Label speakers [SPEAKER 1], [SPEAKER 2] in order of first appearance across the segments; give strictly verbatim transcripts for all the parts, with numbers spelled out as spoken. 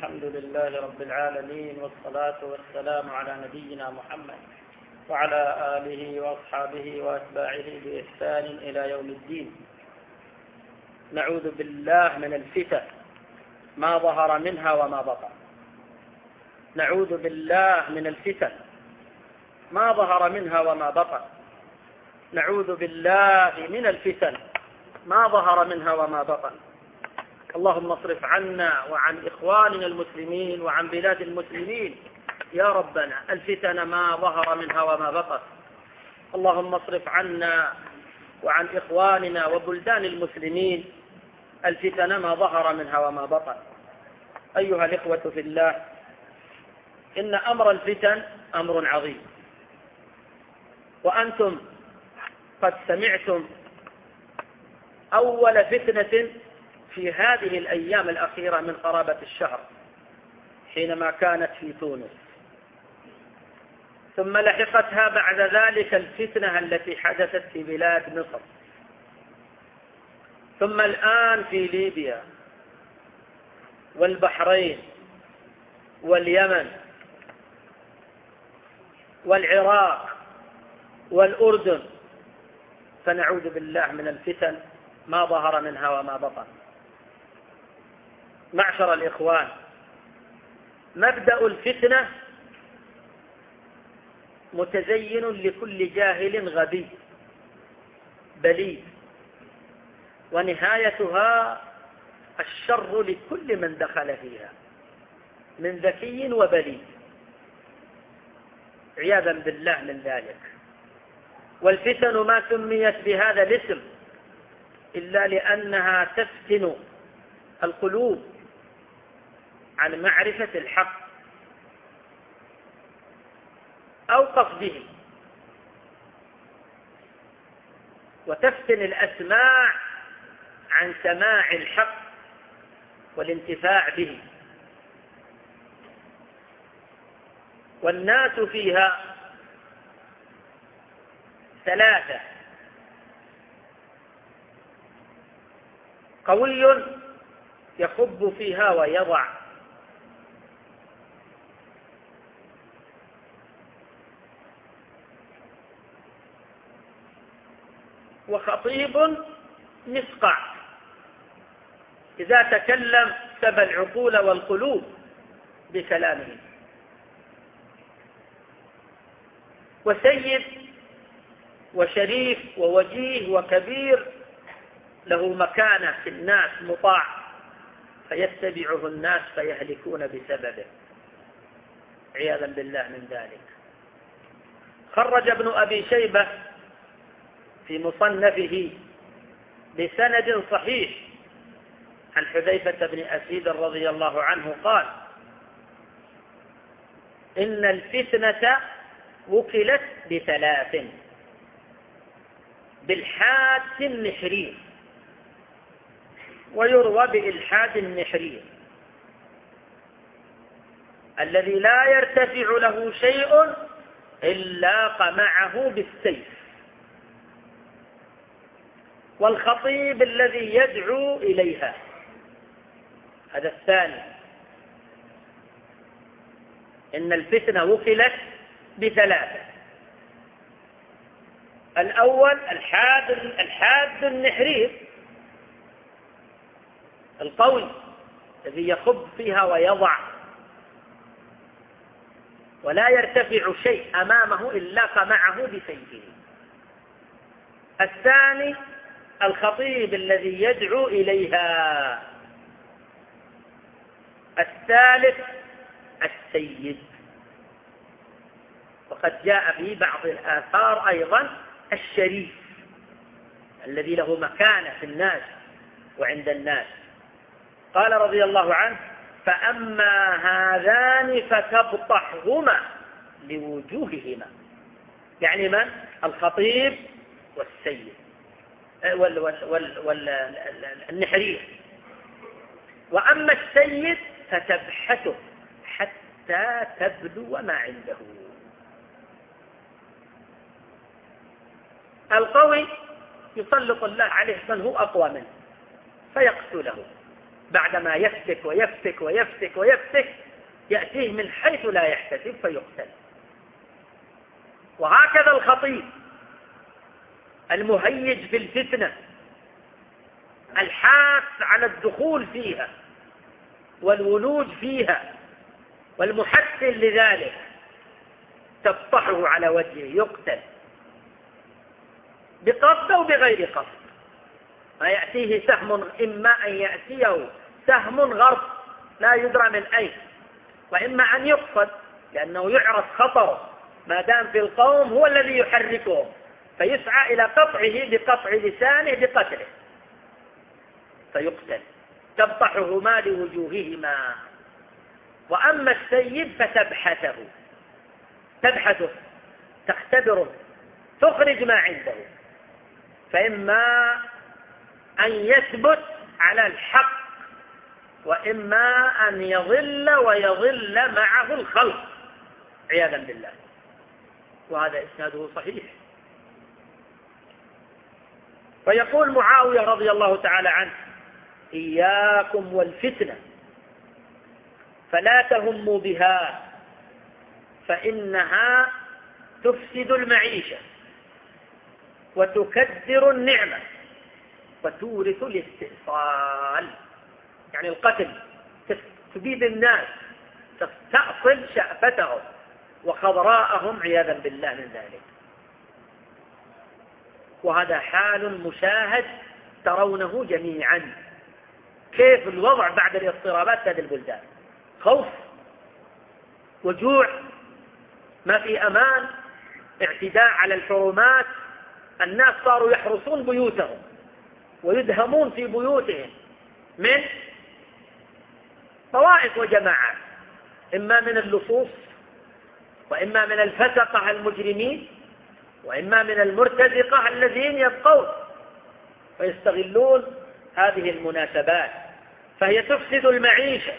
[SPEAKER 1] الحمد لله رب العالمين، والصلاة والسلام على نبينا محمد وعلى آله وأصحابه وأتباعه بإحسان إلى يوم الدين. نعوذ بالله من الفتن ما ظهر منها وما بطن. نعوذ بالله من الفتن ما ظهر منها وما بطن. نعوذ بالله من الفتن ما ظهر منها وما بطن. اللهم اصرف عنا وعن إخواننا المسلمين وعن بلاد المسلمين يا ربنا الفتن ما ظهر منها وما بطن. اللهم اصرف عنا وعن إخواننا وبلدان المسلمين الفتن ما ظهر منها وما بطن. أيها الإخوة في الله، إن أمر الفتن أمر عظيم، وأنتم قد سمعتم أول فتنة في هذه الأيام الأخيرة من قرابة الشهر حينما كانت في تونس، ثم لحقتها بعد ذلك الفتنة التي حدثت في بلاد مصر، ثم الآن في ليبيا والبحرين واليمن والعراق والأردن. فنعوذ بالله من الفتن ما ظهر منها وما بطن. معشر الإخوان، مبدأ الفتنة متزين لكل جاهل غبي بليد، ونهايتها الشر لكل من دخل فيها من ذكي وبليد، عياذا بالله من ذلك. والفتن ما سميت بهذا الاسم إلا لأنها تفتن القلوب عن معرفة الحق أو قصده، وتفتن الأسماع عن سماع الحق والانتفاع به. والناس فيها ثلاثة: قوي يخب فيها ويضع، وخطيب مسقع إذا تكلم سبى العقول والقلوب بكلامه، وسيد وشريف ووجيه وكبير له مكانة في الناس مطاع فيتبعه الناس فيهلكون بسببه، عياذا بالله من ذلك. خرج ابن أبي شيبة في مصنفه بسند صحيح عن حذيفة بن أسيد رضي الله عنه قال: إن الفتنة وكلت بثلاث: بالحاد النحري، ويروى بإلحاد النحري، الذي لا يرتفع له شيء إلا قمعه بالسيف، والخطيب الذي يدعو إليها. هذا الثاني. إن الفتنة وكلت بثلاثة: الأول الحاد الحاد النحري القوي الذي يخب فيها ويضع ولا يرتفع شيء أمامه إلا قمعه بسيفه. الثاني الخطيب الذي يدعو إليها. الثالث السيد. وقد جاء في بعض الآثار أيضا الشريف الذي له مكانة في الناس وعند الناس. قال رضي الله عنه: فأما هذان فتبطحهما لوجوههما، يعني من؟ الخطيب والسيد وال وال وال وال النحرية. وأما السيد فتبحثه حتى تبدو ما عنده. القوي يسلط الله عليه من هو أقوى منه فيقتله بعدما يفتك ويفتك ويفتك ويفتك يأتيه من حيث لا يحتسب فيقتل. وهكذا الخطيب المهيج في الفتنة الحاث على الدخول فيها والولوج فيها والمحسن لذلك تفطحه على وجهه يقتل بقصد أو بغير قصد. ما يأتيه سهم، إما أن يأتيه سهم غرب لا يدرى من أين، وإما أن يقصد لأنه يعرف خطره ما دام في القوم هو الذي يحركهم، فيسعى إلى قطعه بقطع لسانه بقتله فيقتل. تبطحهما لوجوههما. وأما السيد فتبحثه، تبحثه تختبره تخرج ما عنده، فإما أن يثبت على الحق وإما أن يضل ويضل معه الخلق عياذا بالله. وهذا إسناده صحيح. فيقول معاوية رضي الله تعالى عنه: إياكم والفتنة فلا تهموا بها فإنها تفسد المعيشة وتكدر النعمة وتورث الاستئصال، يعني القتل، تبيد الناس، تستأصل شأفتهم وخضراءهم عياذا بالله من ذلك. وهذا حال مشاهد ترونه جميعا، كيف الوضع بعد الاضطرابات في هذه البلدان، خوف وجوع، ما في أمان، اعتداء على الحرمات، الناس صاروا يحرسون بيوتهم ويدهمون في بيوتهم من طوائف وجماعات، إما من اللصوص وإما من الفسقة المجرمين وإما من المرتزقة الذين يبقون ويستغلون هذه المناسبات. فهي تفسد المعيشة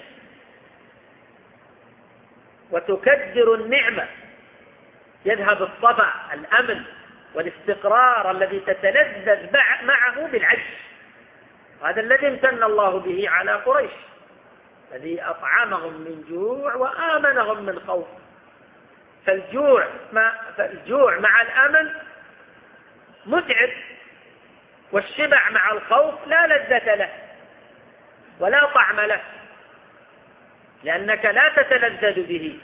[SPEAKER 1] وتكدر النعمة، يذهب الصفا، الأمن والاستقرار الذي تتلذذ معه بالعيش. هذا الذي امتن الله به على قريش، الذي أطعمهم من جوع وآمنهم من خوف. فالجوع مع, فالجوع مع الأمن متعب، والشبع مع الخوف لا لذة له ولا طعم له، لأنك لا تتلذذ به.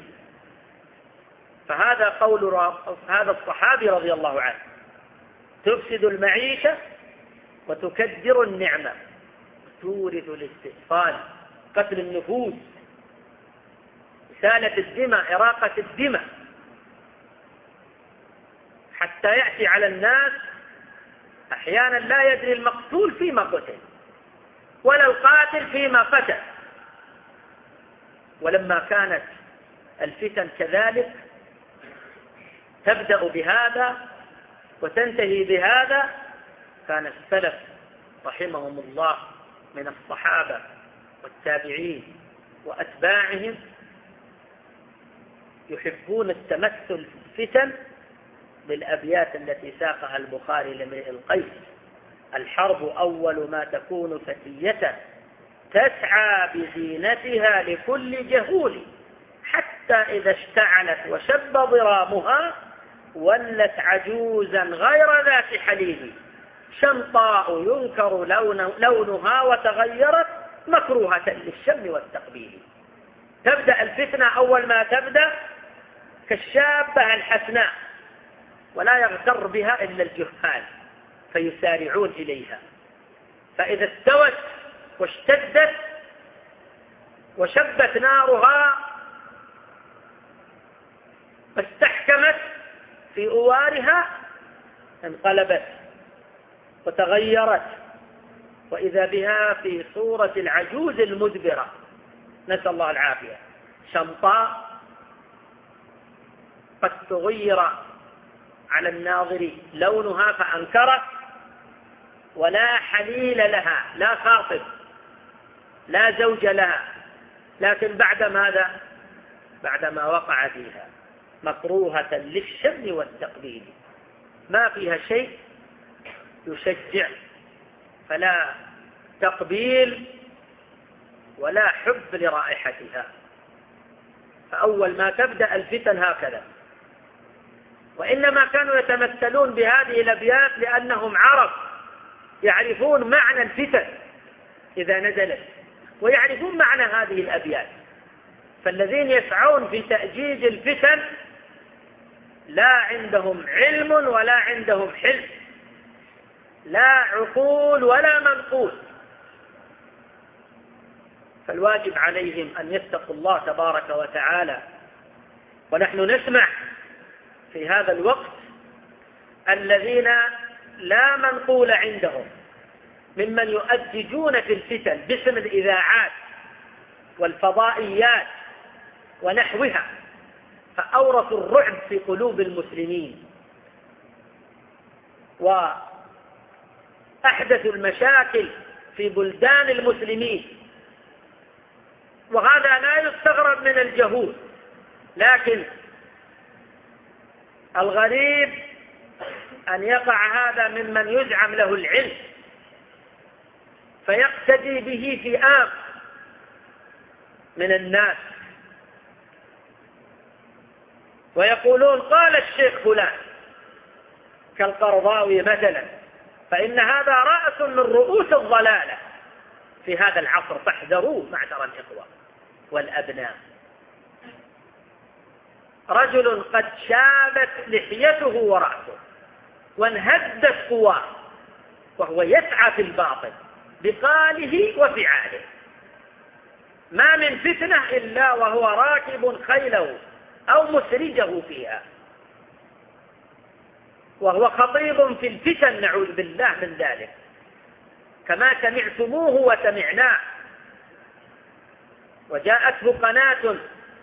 [SPEAKER 1] فهذا قول هذا الصحابي رضي الله عنه: تفسد المعيشة وتكدر النعمة تورث الاستئصال، قتل النفوس، إسالة الدماء، إراقة الدماء، حتى يأتي على الناس أحيانا لا يدري المقتول فيما قتل ولا القاتل فيما قتل. ولما كانت الفتن كذلك تبدأ بهذا وتنتهي بهذا، كان السلف رحمهم الله من الصحابة والتابعين وأتباعهم يحبون التمثل في الفتن بالأبيات التي ساقها البخاري لامرئ القيس: الحرب أول ما تكون فتية تسعى بزينتها لكل جهول، حتى إذا اشتعلت وشب ضرامها ولت عجوزا غير ذات حليل، شمطاء ينكر لون لونها وتغيرت مكروهة للشم والتقبيل. تبدأ الفتنة أول ما تبدأ كالشابة الحسناء، ولا يغتر بها إلا الجهال فيسارعون إليها، فإذا استوت واشتدت وشبت نارها فاستحكمت في أوارها انقلبت وتغيرت، وإذا بها في صورة العجوز المدبرة، نسأل الله العافية، شمطاء قد تغير على الناظر لونها فأنكرت، ولا حليل لها، لا خاطب لا زوج لها، لكن بعد ماذا؟ بعدما وقع فيها مكروهة للشم والتقبيل، ما فيها شيء يشجع، فلا تقبيل ولا حب لرائحتها. فأول ما تبدأ الفتن هكذا. وإنما كانوا يتمثلون بهذه الأبيات لأنهم عرب يعرفون معنى الفتن إذا نزلت، ويعرفون معنى هذه الأبيات. فالذين يسعون في تأجيج الفتن لا عندهم علم ولا عندهم حلم، لا عقول ولا منقول. فالواجب عليهم أن يتقوا الله تبارك وتعالى. ونحن نسمع في هذا الوقت الذين لا منقول عندهم ممن يؤججون في الفتن باسم الإذاعات والفضائيات ونحوها، فأورثوا الرعب في قلوب المسلمين وأحدثوا المشاكل في بلدان المسلمين. وهذا لا يستغرب من الجهول، لكن الغريب أن يقع هذا ممن يزعم له العلم فيقتدي به فئام من الناس ويقولون قال الشيخ فلان كالقرضاوي مثلا، فإن هذا رأس من رؤوس الضلالة في هذا العصر، فاحذروه معشر الإخوة والأبناء. رجل قد شابت لحيته ورأسه وانهدت قواه وهو يسعى في الباطل بقاله وفعاله، ما من فتنة إلا وهو راكب خيله أو مسرجه فيها، وهو خطيب في الفتن نعوذ بالله من ذلك، كما سمعتموه وسمعناه. وجاءته قناة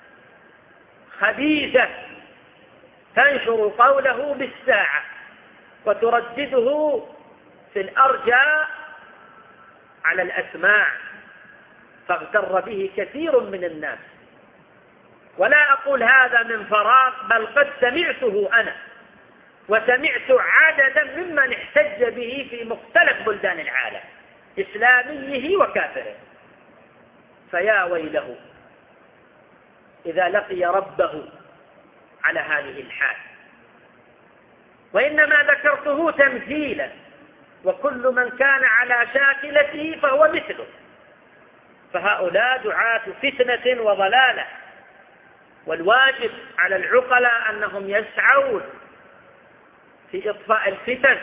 [SPEAKER 1] خبيثة تنشر قوله بالساعة وتردده في الأرجاء على الأسماع، فاغتر به كثير من الناس. ولا أقول هذا من فراغ، بل قد سمعته أنا وسمعت عددا ممن احتج به في مختلف بلدان العالم إسلاميه وكافره. فيا ويله إذا لقي ربه على هذه الحال. وإنما ذكرته تمثيلا، وكل من كان على شاكلته فهو مثله. فهؤلاء دعاة فتنة وضلالة، والواجب على العقلاء أنهم يسعون في إطفاء الفتن.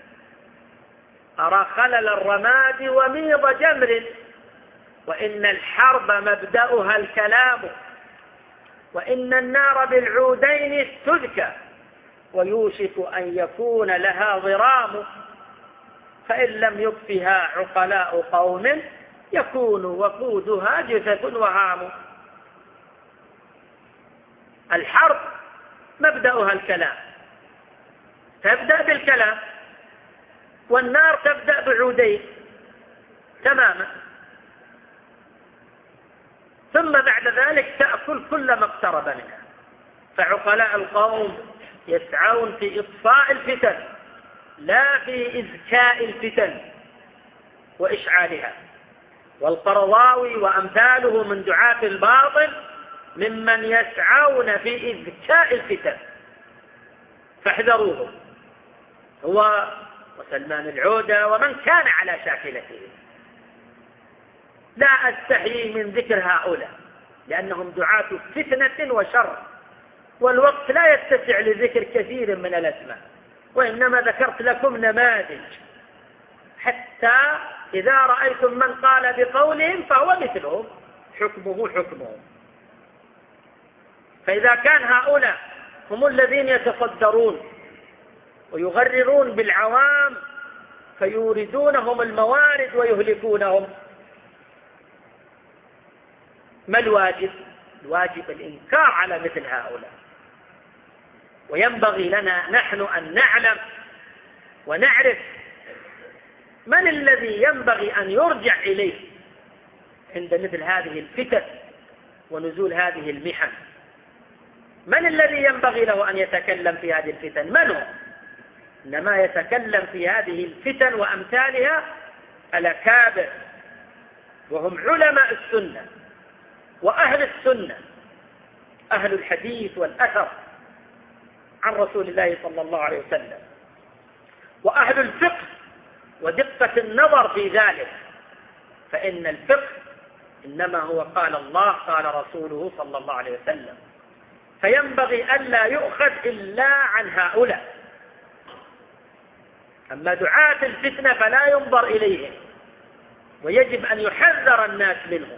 [SPEAKER 1] أرى خلل الرماد وميض جمر، وإن الحرب مبدأها الكلام، وإن النار بالعودين استذكى، ويوشك أن يكون لها ضرام، فإن لم يطفها عقلاء قوم يكون وقودها جثث وهام. الحرب مبدأها الكلام، تبدأ بالكلام، والنار تبدأ بعودين تماما، ثم بعد ذلك تأكل كل ما اقترب منها. فعقلاء القوم يسعون في إطفاء الفتن لا في إذكاء الفتن وإشعالها. والقرضاوي وأمثاله من دعاة الباطل ممن يسعون في إذكاء الفتن، فاحذروه هو وسلمان العودة ومن كان على شاكلته. لا أستحيي من ذكر هؤلاء لأنهم دعاة فتنة وشر، والوقت لا يتسع لذكر كثير من الأسماء، وإنما ذكرت لكم نماذج حتى إذا رأيتم من قال بقولهم فهو مثلهم، حكمه حكمهم. فإذا كان هؤلاء هم الذين يتصدرون ويغررون بالعوام فيوردونهم الموارد ويهلكونهم، ما الواجب؟ الواجب الإنكار على مثل هؤلاء. وينبغي لنا نحن أن نعلم ونعرف من الذي ينبغي أن يرجع إليه عند مثل هذه الفتن ونزول هذه المحن. من الذي ينبغي له أن يتكلم في هذه الفتن؟ من هو؟ إنما يتكلم في هذه الفتن وأمثالها الأكابر وهم علماء السنة وأهل السنة، أهل الحديث والأثر عن رسول الله صلى الله عليه وسلم، وأهل الفقه ودقة النظر في ذلك، فإن الفقه إنما هو قال الله قال رسوله صلى الله عليه وسلم، فينبغي ألا يؤخذ إلا عن هؤلاء. أما دعاة الفتنة فلا ينظر إليهم، ويجب أن يحذر الناس منهم.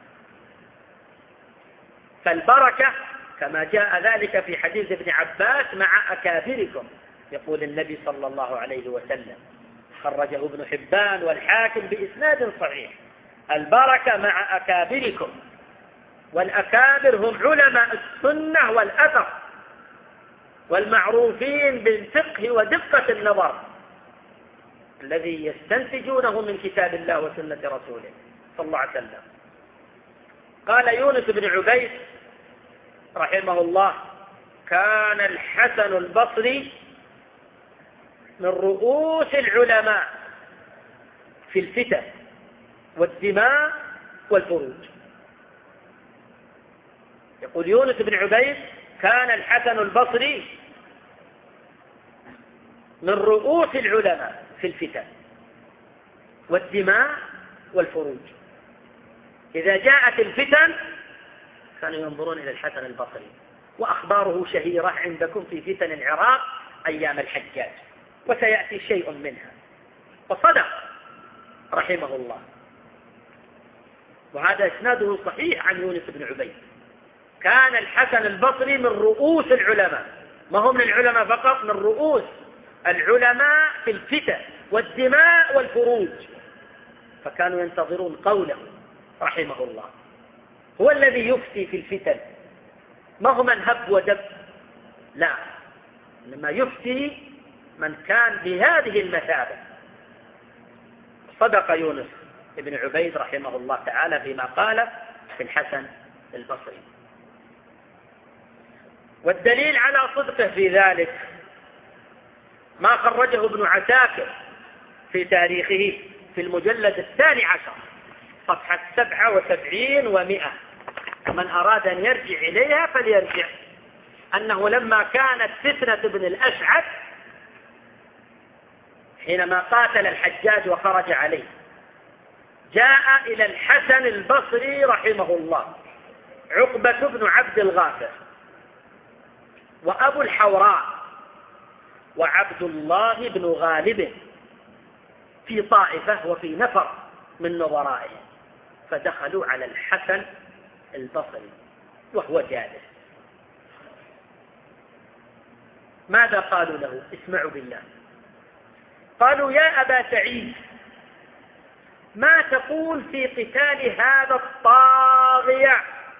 [SPEAKER 1] فالبركة كما جاء ذلك في حديث ابن عباس مع أكابركم، يقول النبي صلى الله عليه وسلم، خرجه ابن حبان والحاكم بإسناد صحيح: البركة مع أكابركم. والأكابر هم علماء السنة والأثر والمعروفين بالفقه ودقة النظر الذي يستنتجونه من كتاب الله وسنة رسوله صلى الله عليه وسلم. قال يونس بن عبيد رحمه الله: كان الحسن البصري من رؤوس العلماء في الفتن والدماء والفروج. يقول يونس بن عبيد: كان الحسن البصري من رؤوس العلماء في الفتن والدماء والفروج. إذا جاءت الفتن كانوا ينظرون إلى الحسن البصري، وأخباره شهيرة عندكم في فتن العراق أيام الحجاج، وسيأتي شيء منها، وصدق رحمه الله. وهذا إسناده صحيح عن يونس بن عبيد. كان الحسن البصري من رؤوس العلماء، ما هم من العلماء فقط، من رؤوس العلماء في الفتن والدماء والفروج، فكانوا ينتظرون قوله رحمه الله. هو الذي يفتي في الفتن، ما هو من هب ودب، لا، إنما يفتي من كان بهذه المثابة. صدق يونس بن عبيد رحمه الله تعالى فيما قال في الحسن البصري. والدليل على صدقه في ذلك ما خرجه ابن عساكر في تاريخه في المجلد الثاني عشر صفحة سبعة وسبعين ومئة، ومن أراد أن يرجع إليها فليرجع، أنه لما كانت فتنة بن الأشعث حينما قاتل الحجاج وخرج عليه، جاء إلى الحسن البصري رحمه الله عقبة بن عبد الغافر وأبو الحوراء وعبد الله بن غالب في طائفة وفي نفر من نظرائه، فدخلوا على الحسن البصري وهو جالس. ماذا قالوا له؟ اسمعوا بالله. قالوا: يا أبا سعيد، ما تقول في قتال هذا الطاغية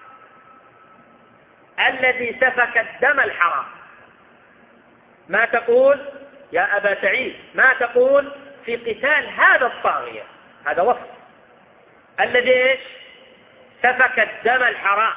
[SPEAKER 1] الذي سفك الدم الحرام؟ ما تقول يا أبا سعيد، ما تقول في قتال هذا الطاغية؟ هذا وصف الذي إيش؟ سفك الدم الحرام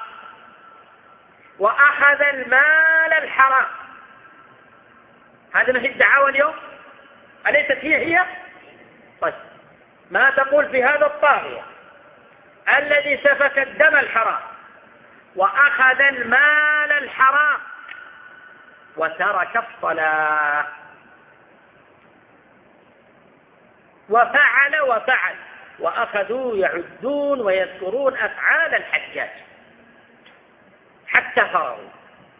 [SPEAKER 1] وأخذ المال الحرام. هذا ما هي الدعاوى اليوم؟ أليست هي هي؟ طيب، ما تقول في هذا الطاغية الذي سفك الدم الحرام وأخذ المال الحرام وترك الصلاة وفعل وفعل، وأخذوا يعدون ويذكرون أفعال الحجاج حتى فرغوا.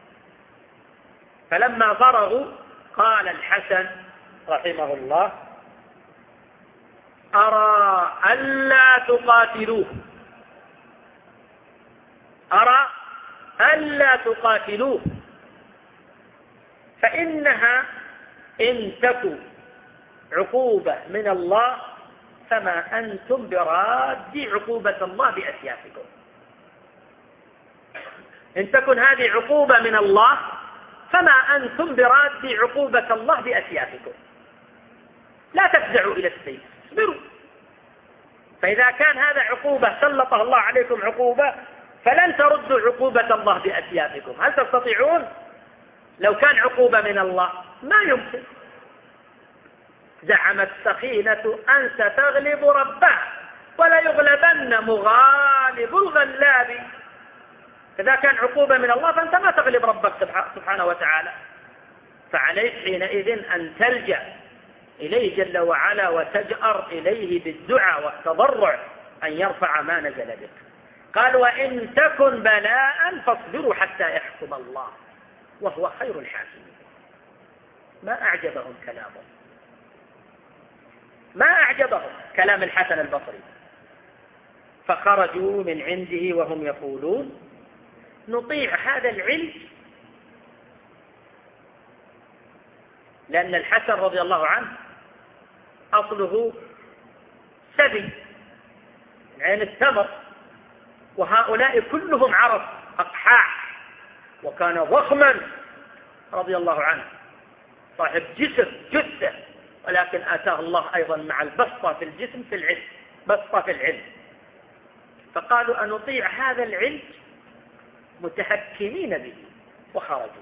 [SPEAKER 1] فلما فرغوا قال الحسن رحمه الله: أرى ألا تقاتلوه، أرى ألا تقاتلوه، فإنها إن تكو عقوبة من الله فما أنتم براد عقوبة الله بأسيافكم. إن تكن هذه عقوبة من الله فما أنتم براد عقوبة الله بأسيافكم، لا تفزعوا إلى السيف، اصبروا. فإذا كان هذا عقوبة سلطه الله عليكم عقوبة، فلن تردوا عقوبة الله بأسيافكم. هل تستطيعون؟ لو كان عقوبة من الله ما يمكن. زعمت سخينة أن ستغلب ربها ولا يغلبن مغالب الغلاب. إذا كان عقوبة من الله فأنت ما تغلب ربك سبحانه وتعالى، فعليك حينئذ أن تلجأ إليه جل وعلا وتجأر إليه بالدعاء والتضرع أن يرفع ما نزل بك. قال وإن تكن بلاء فاصبروا حتى يحكم الله وهو خير الحاكمين. ما أعجبهم كلامه، ما أعجبهم كلام الحسن البصري. فخرجوا من عنده وهم يقولون نطيع هذا العلم، لأن الحسن رضي الله عنه أصله سبي من عين التمر، وهؤلاء كلهم عرب أقحاح، وكان ضخما رضي الله عنه صاحب جسم جثة، ولكن آتاه الله أيضا مع البسطة في الجسم في العلم، بسطة في العلم. فقالوا أن نطيع هذا العلم متهكمين به، وخرجوا.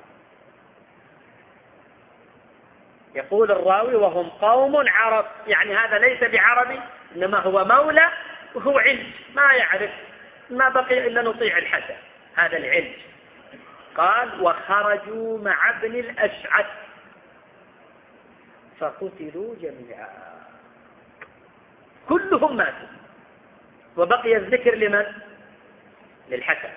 [SPEAKER 1] يقول الراوي وهم قوم عرب، يعني هذا ليس بعربي إنما هو مولى وهو علم، ما يعرف، ما بقي إلا نطيع الحسن هذا العلم. قال وخرجوا مع ابن الأشعث فقتلوا جميعا، كلهم ماتوا، وبقي الذكر لمن؟ للحسن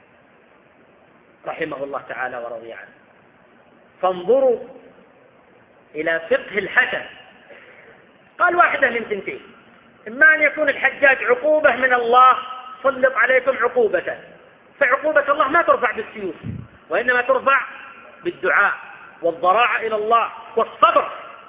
[SPEAKER 1] رحمه الله تعالى ورضي عنه. فانظروا إلى فقه الحسن. قال واحدة من ثنتين، إما أن يكون الحجاج عقوبة من الله، سلط عليكم عقوبة، فعقوبة الله ما ترفع بالسيوف، وإنما ترفع بالدعاء والضراعة إلى الله والصبر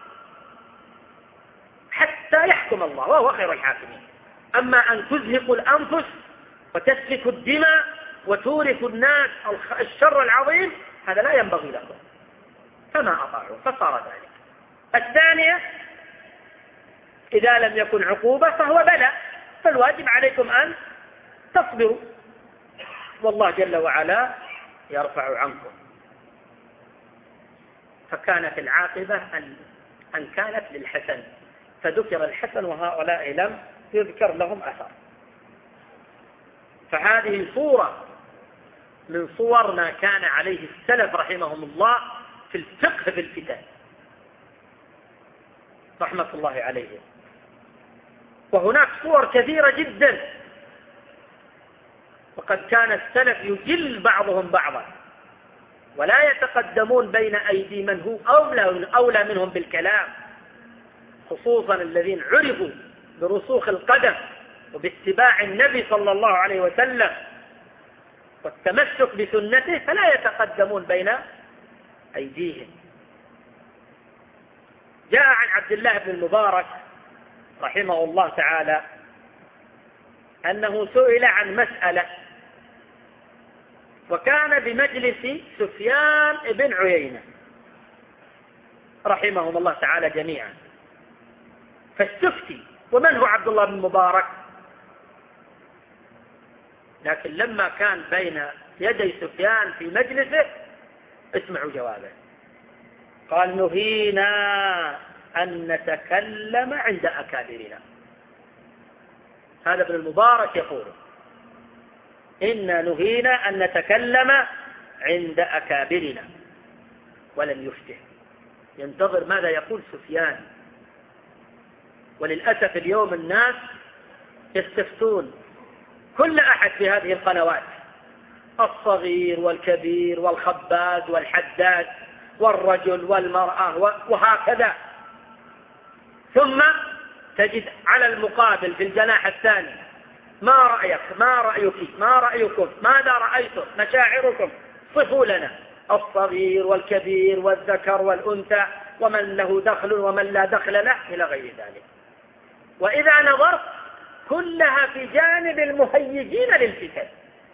[SPEAKER 1] حتى يحكم الله وهو خير الحاكمين. أما أن تزهقوا الأنفس وتسفكوا الدماء وتورثوا الناس الشر العظيم، هذا لا ينبغي لكم، فما أطاعوا فصار ذلك. الثانية إذا لم يكن عقوبة فهو بلاء، فالواجب عليكم أن تصبروا، والله جل وعلا يرفع عنكم. فكانت العاقبة أن, أن كانت للحسن، فذكر الحسن وهؤلاء لم يذكر لهم أثر. فهذه صورة من صور ما كان عليه السلف رحمهم الله في الفقه في الفتن رحمة الله عليهم. وهناك صور كثيرة جدا، وقد كان السلف يجل بعضهم بعضا ولا يتقدمون بين أيدي من هو أولى, أولى منهم بالكلام، خصوصا الذين عرفوا برسوخ القدم وباتباع النبي صلى الله عليه وسلم والتمسك بسنته، فلا يتقدمون بين أيديهم. جاء عن عبد الله بن المبارك رحمه الله تعالى أنه سئل عن مسألة، وكان بمجلس سفيان بن عيينة رحمهم الله تعالى جميعا، فاستفتي ومن هو عبد الله بن المبارك؟ لكن لما كان بين يدي سفيان في مجلسه اسمعوا جوابه. قال نهينا أن نتكلم عند أكابرنا. هذا ابن المبارك يقول إنا نهينا أن نتكلم عند أكابرنا، ولم يفتح، ينتظر ماذا يقول سفيان. وللأسف اليوم الناس يستفتون كل أحد في هذه القنوات، الصغير والكبير والخباز والحداد والرجل والمرأة وهكذا، ثم تجد على المقابل في الجناح الثاني ما رأيك ما رأيك ما رأيكم ماذا رأيتم مشاعركم صفوا لنا، الصغير والكبير والذكر والأنثى ومن له دخل ومن لا دخل له إلى غير ذلك. وإذا نظرت كلها في جانب المهيجين للفتن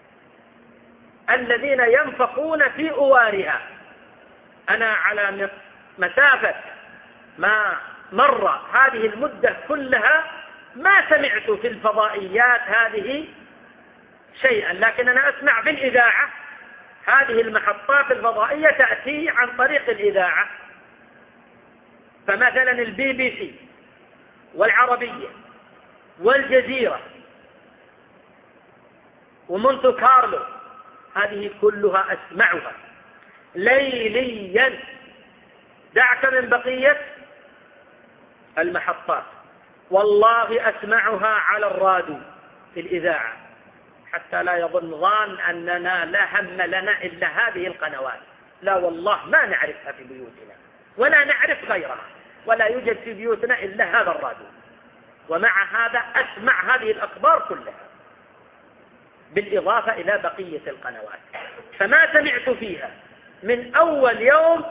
[SPEAKER 1] الذين ينفقون في أوارها. أنا على مسافة ما مر هذه المدة كلها ما سمعت في الفضائيات هذه شيئا، لكن أنا أسمع بالإذاعة. هذه المحطات الفضائية تأتي عن طريق الإذاعة، فمثلا البي بي سي والعربية والجزيرة ومونتو كارلو، هذه كلها أسمعها ليليا، دعك من بقية المحطات، والله أسمعها على الراديو في الإذاعة، حتى لا يظن ظان أننا لا هم لنا إلا هذه القنوات، لا والله ما نعرفها في بيوتنا ولا نعرف غيرها، ولا يوجد في بيوتنا إلا هذا الراديو، ومع هذا أسمع هذه الأخبار كلها بالإضافة إلى بقية القنوات. فما سمعت فيها من أول يوم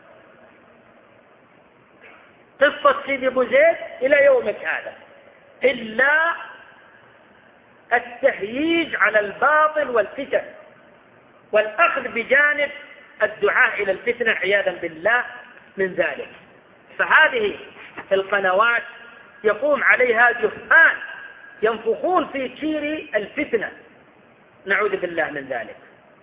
[SPEAKER 1] قصة سيدي أبو زيد إلى يومك هذا إلا التهييج على الباطل والفتن، والأخذ بجانب الدعاء إلى الفتنة عياذا بالله من ذلك. فهذه القنوات يقوم عليها جهال ينفخون في كير الفتنة، نعوذ بالله من ذلك.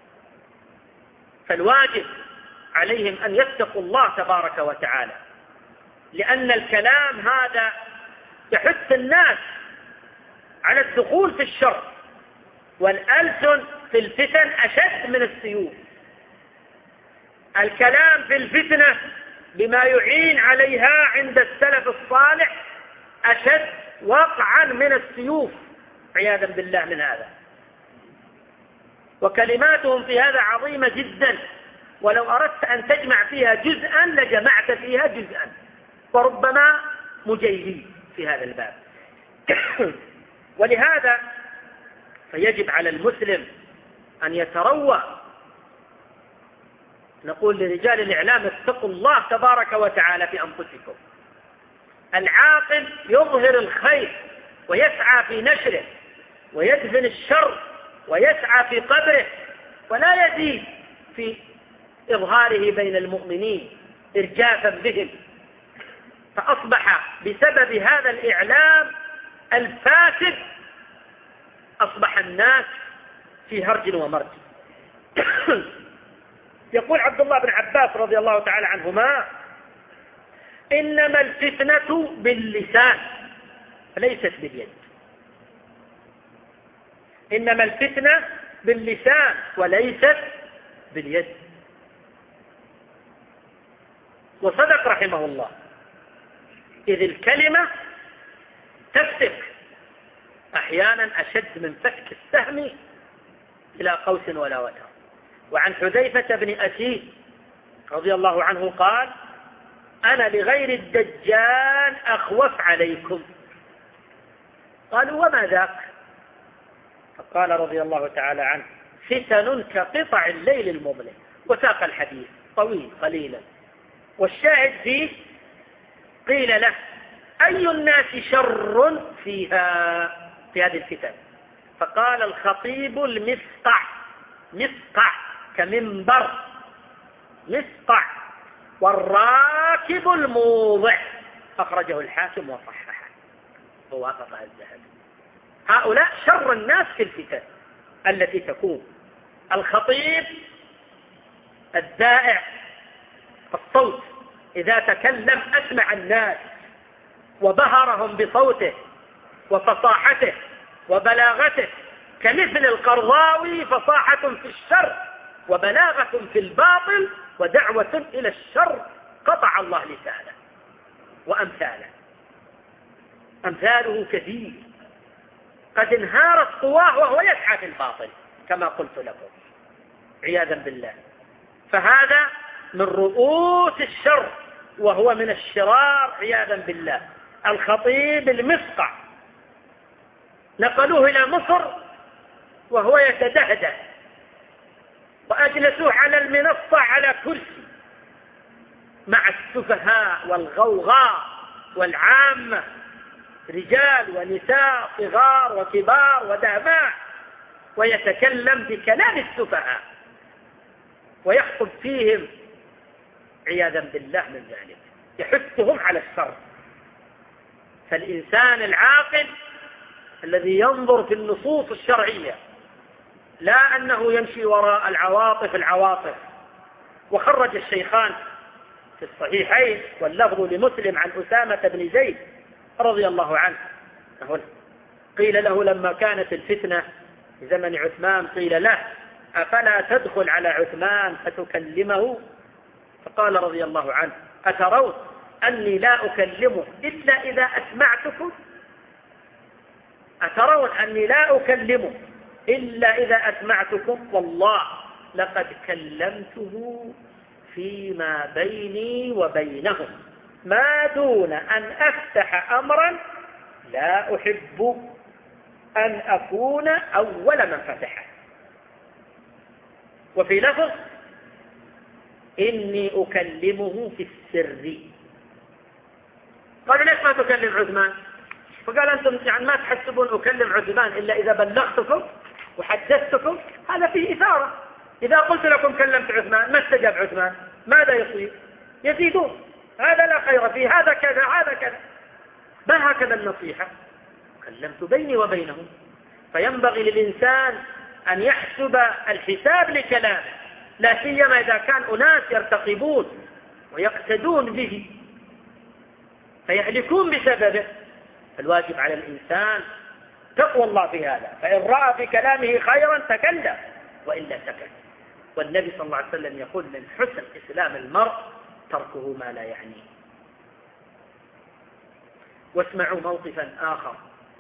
[SPEAKER 1] فالواجب عليهم أن يتقوا الله تبارك وتعالى، لأن الكلام هذا يحث الناس على الدخول في الشر، والألسن في الفتن أشد من السيوف. الكلام في الفتنة بما يعين عليها عند السلف الصالح أشد وقعا من السيوف عياذا بالله من هذا. وكلماتهم في هذا عظيمة جدا، ولو أردت أن تجمع فيها جزءا لجمعت فيها جزءا، وربما مجيدين في هذا الباب. ولهذا فيجب على المسلم أن يتروى. نقول لرجال الإعلام اتقوا الله تبارك وتعالى في أنفسكم. العاقل يظهر الخير ويسعى في نشره، ويدفن الشر ويسعى في قبره، ولا يزيد في إظهاره بين المؤمنين إرجافا بهم. فأصبح بسبب هذا الإعلام الفاسد أصبح الناس في هرج ومرج. يقول عبد الله بن عباس رضي الله تعالى عنهما: إنما الفتنة باللسان ليست باليد. إنما الفتنة باللسان وليست باليد. وصدق رحمه الله، إذ الكلمة تفتك أحيانا أشد من فك السهم إلى قوس ولا وتر. وعن حذيفة بن أسيد رضي الله عنه قال: أنا لغير الدجال أخوف عليكم. قالوا: وما ذاك؟ فقال رضي الله تعالى عنه: فتن كقطع الليل المظلم. وساق الحديث طويل قليلا، والشاهد فيه قيل له: أي الناس شر فيها في هذه الفتن؟ فقال: الخطيب المسقع. مسقع كمنبر، مسقع. والراكب الموضع. أخرجه الحاكم وصححه ووافق الذهبي. هؤلاء شر الناس في الفتن التي تكون. الخطيب الدائع الصوت، إذا تكلم أسمع الناس وبهرهم بصوته وفصاحته وبلاغته، كمثل القرضاوي: فصاحة في الشر وبلاغة في الباطل ودعوة إلى الشر قطع الله لسانه. وأمثاله أمثاله كثير، قد انهارت قواه وهو يسعى في الباطل كما قلت لكم عياذا بالله. فهذا من رؤوس الشر، وهو من الشرار عياذا بالله. الخطيب المسقع نقلوه إلى مصر وهو يتدهده، وأجلسوه على المنصة على كرسي مع السفهاء والغوغاء والعامة، رجال ونساء صغار وكبار ودهماء، ويتكلم بكلام السفهاء ويخطب فيهم عياذا بالله من ذلك، يحثهم على الشر. فالإنسان العاقل الذي ينظر في النصوص الشرعية، لا أنه يمشي وراء العواطف العواطف. وخرج الشيخان في الصحيحين واللفظ لمسلم عن أسامة بن زيد رضي الله عنه قيل له لما كانت الفتنة في زمن عثمان قيل له أفلا تدخل على عثمان فتكلمه؟ فقال رضي الله عنه أترون أني لا أكلمه إلا إذا أسمعتكم؟ أترون أني لا أكلمه إلا إذا أسمعتكم؟ والله لقد كلمته فيما بيني وبينهم ما دون أن أفتح أمرا لا أحب أن أكون أول من فتحه. وفي لفظ إني أكلمه في السر. قالوا ليش ما تكلم عثمان؟ فقال أنتم يعني ما تحسبون أكلم عثمان إلا إذا بلغتكم وحدثتكم؟ هذا فيه إثارة. إذا قلت لكم كلمت عثمان ما استجاب عثمان ماذا يصير؟ يزيدون هذا لا خير فيه هذا كذا هذا كذا. ما هكذا النصيحة؟ كلمت بيني وبينهم. فينبغي للإنسان أن يحسب الحساب لكلامه، لا سيما إذا كان أناس يرتقبون ويقتدون به فيهلكون بسببه. فالواجب على الإنسان تقوى الله في هذا، فإن رأى في كلامه خيرا تكلم وإلا سكت. والنبي صلى الله عليه وسلم يقول من حسن إسلام المرء تركه ما لا يعنيه. واسمعوا موقفا آخر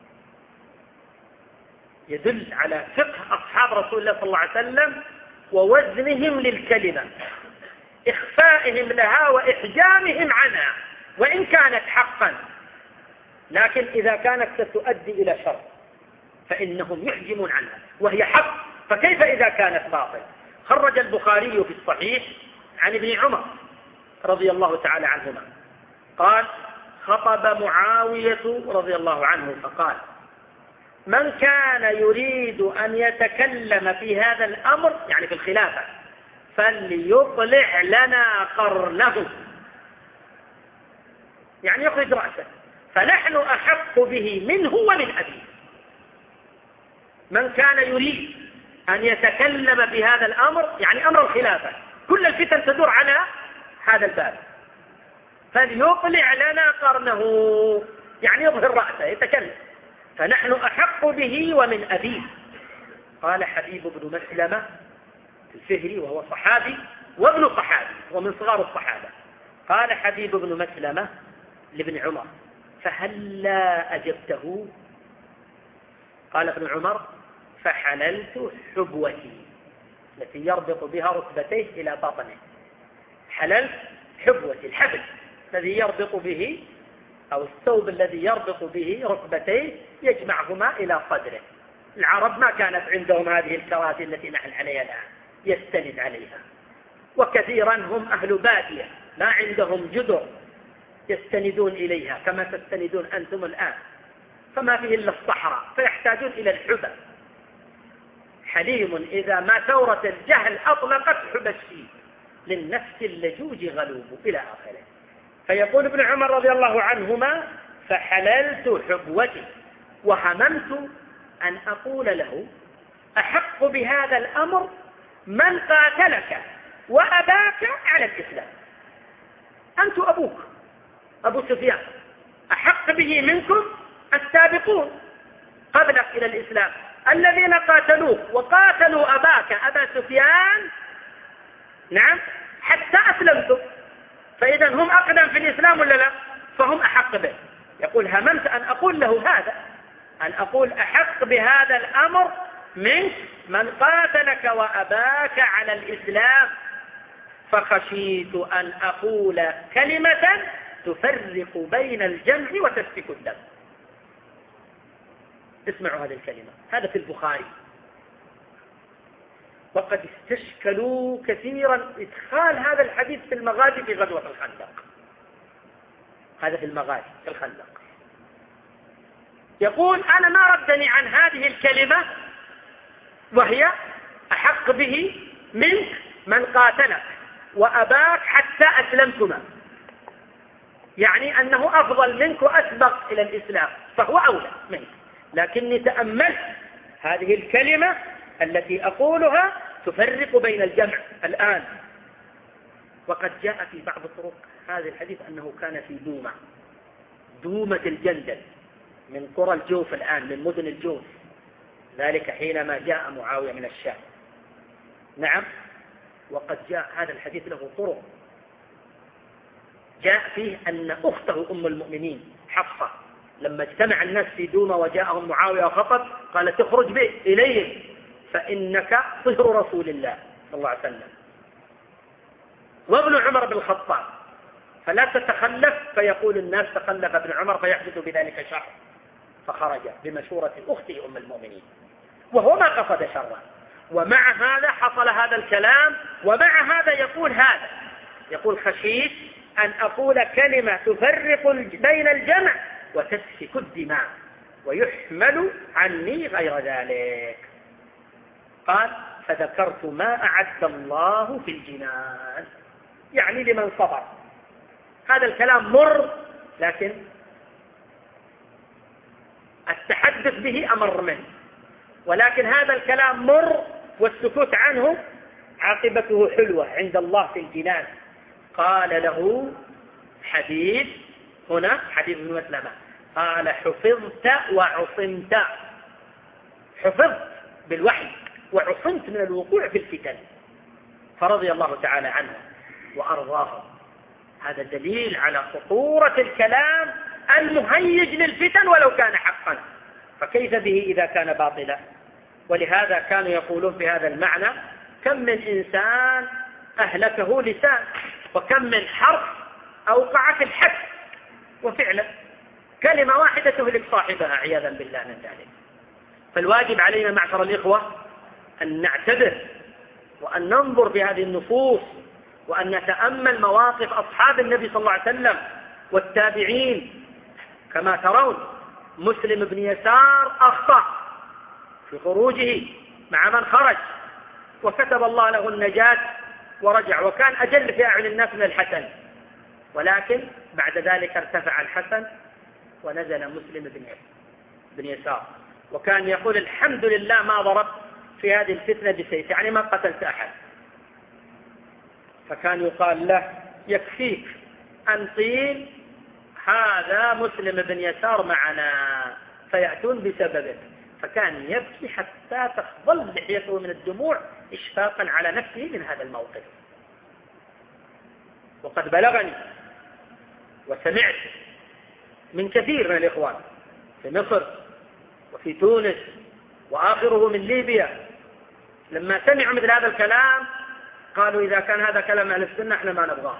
[SPEAKER 1] يدل على فقه أصحاب رسول الله صلى الله عليه وسلم ووزنهم للكلمة، إخفائهم لها وإحجامهم عنها وإن كانت حقا، لكن إذا كانت ستؤدي إلى شر فإنهم يحجمون عنها وهي حق، فكيف إذا كانت باطل؟ خرج البخاري في الصحيح عن ابن عمر رضي الله تعالى عنهما قال خطب معاوية رضي الله عنه فقال من كان يريد أن يتكلم في هذا الأمر يعني في الخلافة فليطلع لنا قرنه، يعني يخرج رأسه، فنحن أحق به منه ومن أبيه. من كان يريد أن يتكلم في هذا الأمر يعني أمر الخلافة، كل الفتن تدور على هذا الباب، فليطلع لنا قرنه يعني يظهر رأسه يتكلم، فنحن أحق به ومن أبيه. قال حبيب بن مسلمة الفهري وهو صحابي وابن صحابي ومن صغار الصحابة، قال حبيب بن مسلمة لابن عمر فهلا أجبته؟ قال ابن عمر فحللت حبوتي التي يربط بها ركبتيه إلى بطنه. حللت حبوتي الحبل الذي يربط به أو الثوب الذي يربط به ركبتيه يجمعهما إلى صدره. العرب ما كانت عندهم هذه الكراسي التي نحن عليها الآن يستند عليها، وكثيرا هم أهل بادية ما عندهم جدر يستندون إليها كما تستندون أنتم الآن، فما فيه إلا الصحراء فيحتاجون إلى الحبل. حليم إذا ما ثورة الجهل أطلقت حبشي للنفس اللجوج غلوب إلى آخره. فيقول ابن عمر رضي الله عنهما فحللت حبوتي وهممت أن أقول له أحق بهذا الأمر من قاتلك وأباك على الإسلام. أنت أبوك أبو سفيان أحق به منكم السابقون قبلك إلى الإسلام الذين قاتلوك وقاتلوا أباك أبا سفيان نعم حتى أسلمتم، فإذا هم أقدم في الإسلام ولا لا؟ فهم أحق به. يقول هممت أن أقول له هذا، أن أقول أحق بهذا الأمر منك من قاتلك وأباك على الإسلام، فخشيت أن أقول كلمة تفرق بين الجمع وتسفك الدم. اسمعوا هذه الكلمة، هذا في البخاري. وقد استشكلوا كثيرا إدخال هذا الحديث في المغازي في غزوة الخندق. هذا في المغازي في الخندق. يقول أنا ما ردني عن هذه الكلمة وهي أحق به منك من قاتلك وأباك حتى أسلمتما، يعني أنه أفضل منك وأسبق إلى الإسلام فهو أولى منك، لكني تأملت هذه الكلمة التي أقولها تفرق بين الجمع الآن. وقد جاء في بعض طرق هذا الحديث أنه كان في دومة دومة الجندل
[SPEAKER 2] من قرى الجوف الآن، من مدن الجوف، ذلك حينما جاء معاوية من الشام. نعم، وقد جاء هذا الحديث له طرق، جاء فيه أن أخته أم المؤمنين حفصة لما اجتمع الناس في دومة وجاءهم معاوية وخطب قالت اخرج به إليهم فإنك صهر رسول الله صلى الله عليه وسلم، وابن عمر بن الخطاب، فلا تتخلف فيقول الناس تخلف ابن عمر فيحدث بذلك شر، فخرج بمشورة أخته أم المؤمنين وهو ما قصد شرا. ومع هذا حصل هذا الكلام، ومع هذا يقول هذا، يقول خشيت أن أقول كلمة تفرق بين الجمع وتسفك الدماء ويحمل عني غير ذلك. قال فذكرت ما أعد الله في الجنان، يعني لمن صبر. هذا الكلام مر، لكن التحدث به أمر منه، ولكن هذا الكلام مر والسكوت عنه عاقبته حلوة عند الله في الجنان. قال له حديث هنا، حديث ابن مسلمة، قال حفظت وعصمت، حفظت بالوحي وعصمت من الوقوع في الفتن، فرضي الله تعالى عنه وأرضاه. هذا دليل على خطورة الكلام المهيج للفتن ولو كان حقا، فكيف به إذا كان باطلا؟ ولهذا كانوا يقولون في هذا المعنى كم من إنسان أهلكه لسان، وكم من حرف أوقع في الحد، وفعلا كلمة واحدة تهلك صاحبها عياذا بالله من ذلك. فالواجب علينا معشر الإخوة أن نعتبر وأن ننظر في هذه النصوص، وأن نتأمل مواقف أصحاب النبي صلى الله عليه وسلم والتابعين. كما ترون مسلم بن يسار أخطأ في خروجه مع من خرج، وكتب الله له النجاة ورجع، وكان أجل في أعين الناس من الحسن، ولكن بعد ذلك ارتفع الحسن ونزل مسلم بن يسار، وكان يقول الحمد لله ما ضرب في هذه الفتنة بسيف، يعني ما قتلت أحد. فكان يقال له يكفيك أن قيل هذا مسلم بن يسار معنا، فيأتون بسببه. فكان يبكي حتى تخضل لحيته من الدموع إشفاقا على نفسه من هذا الموقف. وقد بلغني وسمعت من كثير من الإخوان في مصر وفي تونس وآخره من ليبيا، لما سمعوا مثل هذا الكلام قالوا إذا كان هذا كلام أهل السنة احنا ما نبغاه.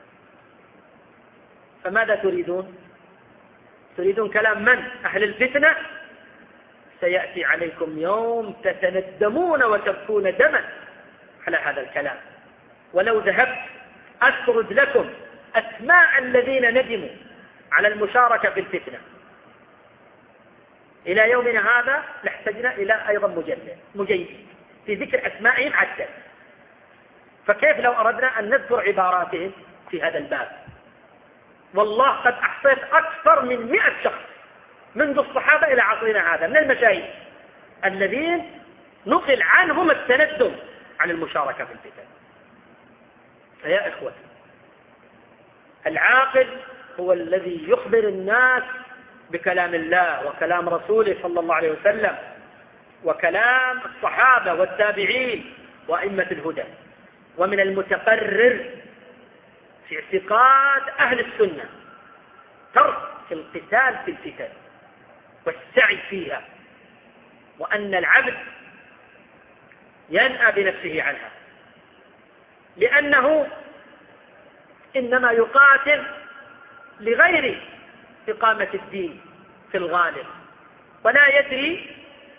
[SPEAKER 2] فماذا تريدون؟ تريدون كلام من؟ أهل الفتنة؟ سيأتي عليكم يوم تتندمون وتبكون دما على هذا الكلام. ولو ذهبت أسرد لكم أسماء الذين ندموا على المشاركة في الفتنة إلى يومنا هذا لاحتجنا إلى أيضا مجلد مجيد في ذكر أسمائهم عدة. فكيف لو أردنا أن نذكر عباراتهم في هذا الباب؟ والله قد أحصيت أكثر من مئة شخص منذ الصحابة إلى عصرنا هذا من المشايخ الذين نقل عنهم التندم عن المشاركة في الفتن. فيا إخوة، العاقل هو الذي يخبر الناس بكلام الله وكلام رسوله صلى الله عليه وسلم وكلام الصحابة والتابعين وأئمة الهدى. ومن المتقرر في اعتقاد أهل السنة ترك القتال في الفتن والسعي فيها، وأن العبد ينأى بنفسه عنها، لأنه إنما يقاتل لغير إقامة الدين في الغالب، ولا يدري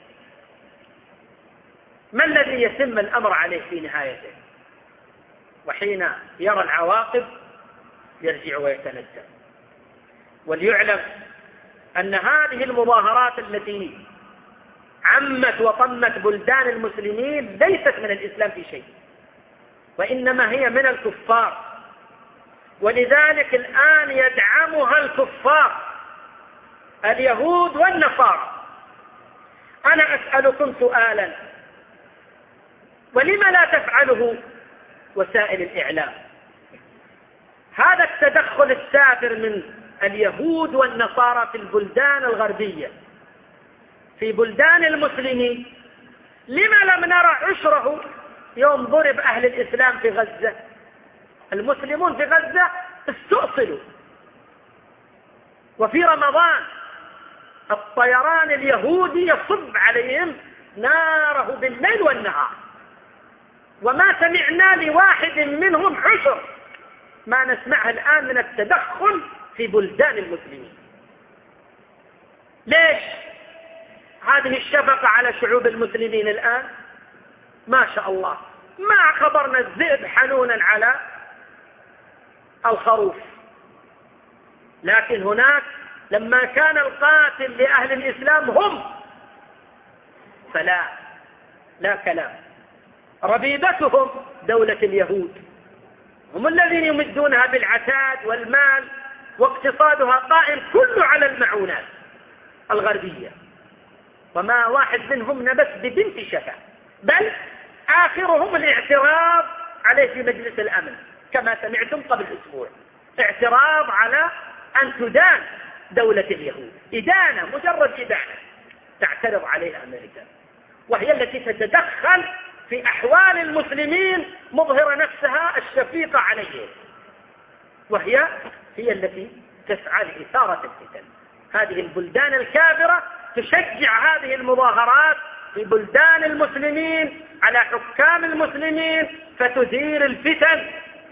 [SPEAKER 2] ما الذي يتم الأمر عليه في نهايته، وحين يرى العواقب يرجع ويتندم. وليعلم أن هذه المظاهرات التي عمت وطمت بلدان المسلمين ليست من الإسلام في شيء، وإنما هي من الكفار، ولذلك الآن يدعمها الكفار اليهود والنصارى. أنا أسألكم سؤالا، ولم لا تفعله وسائل الإعلام؟ هذا التدخل السافر من اليهود والنصارى في البلدان الغربية. في بلدان المسلمين لما لم نرى عشره يوم ضرب أهل الإسلام في غزة؟ المسلمون في غزة استؤصلوا، وفي رمضان الطيران اليهودي يصب عليهم ناره بالليل والنهار، وما سمعنا لواحد منهم عشر ما نسمعه الآن من التدخل في بلدان المسلمين. ليش هذه الشفقة على شعوب المسلمين الآن؟ ما شاء الله، ما خبرنا الذئب حنونا على الخروف، لكن هناك لما كان القاتل لأهل الإسلام هم، فلا لا كلام. ربيبتهم دولة اليهود، هم الذين يمدونها بالعتاد والمال، واقتصادها قائم كله على المعونات الغربية، وما واحد منهم نبت ببنت شفا، بل آخرهم الاعتراض عليه في مجلس الأمن كما سمعتم قبل أسبوع، اعتراض على أن تدان دولة اليهود، إدانة، مجرد إدانة تعترض عليها أمريكا، وهي التي تتدخل في أحوال المسلمين مظهرة نفسها الشفيقة عليهم، وهي هي التي تسعى لإثارة الفتن. هذه البلدان الكافرة تشجع هذه المظاهرات في بلدان المسلمين على حكام المسلمين، فتثير الفتن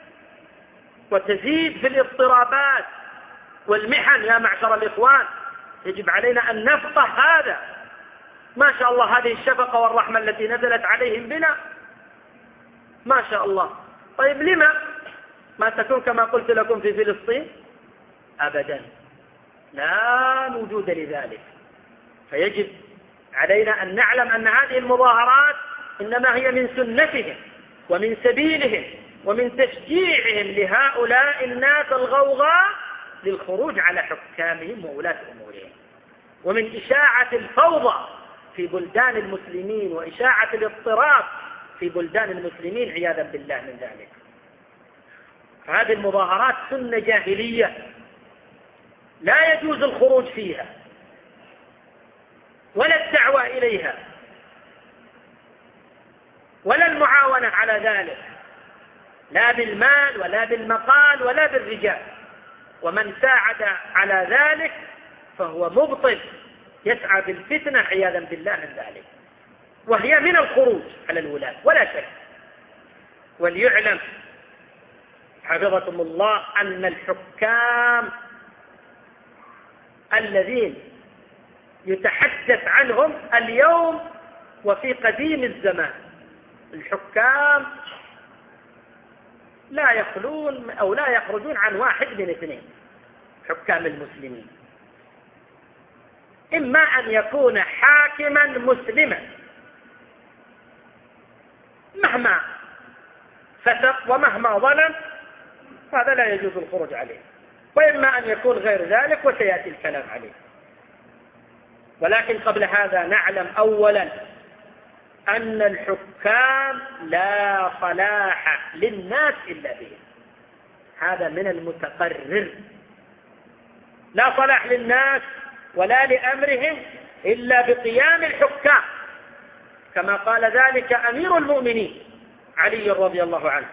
[SPEAKER 2] وتزيد في الاضطرابات والمحن. يا معشر الإخوان، يجب علينا أن نفقه هذا. ما شاء الله هذه الشفقة والرحمة التي نزلت عليهم بنا، ما شاء الله. طيب لما ما تكون كما قلت لكم في فلسطين؟ أبدا، لا وجود لذلك. فيجب علينا أن نعلم أن هذه المظاهرات إنما هي من سنتهم ومن سبيلهم ومن تشجيعهم لهؤلاء الناس الغوغاء للخروج على حكامهم وولاة أمورهم، ومن إشاعة الفوضى في بلدان المسلمين وإشاعة الاضطراب في بلدان المسلمين عياذا بالله من ذلك. هذه المظاهرات سنة جاهلية لا يجوز الخروج فيها ولا الدعوة إليها ولا المعاونة على ذلك، لا بالمال ولا بالمقال ولا بالرجال، ومن ساعد على ذلك فهو مبطل يسعى بالفتنة عياذا بالله من ذلك، وهي من الخروج على الولاة ولا شك. وليعلم حفظكم الله أن الحكام الذين يتحدث عنهم اليوم وفي قديم الزمان، الحكام لا يخلون أو لا يخرجون عن واحد من اثنين. حكام المسلمين إما أن يكون حاكما مسلما مهما فسق ومهما ظلم، هذا لا يجوز الخروج عليه، وإما أن يكون غير ذلك وسيأتي الكلام عليه. ولكن قبل هذا نعلم أولا أن الحكام لا صلاح للناس إلا بهم، هذا من المتقرر. لا صلاح للناس ولا لأمرهم إلا بقيام الحكام، كما قال ذلك أمير المؤمنين علي رضي الله عنه،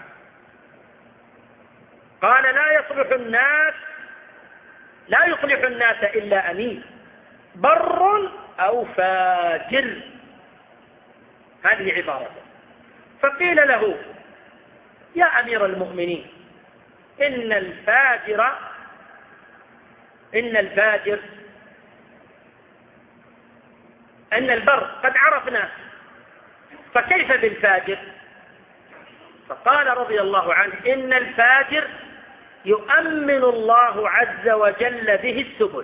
[SPEAKER 2] قال لا يصلح الناس لا يصلح الناس إلا أمير بر أو فاجر، هذه عبارته. فقيل له يا أمير المؤمنين إن الفاجر إن الفاجر أن البر قد عرفنا، فكيف بالفاجر؟ فقال رضي الله عنه إن الفاجر يؤمن الله عز وجل به السبل.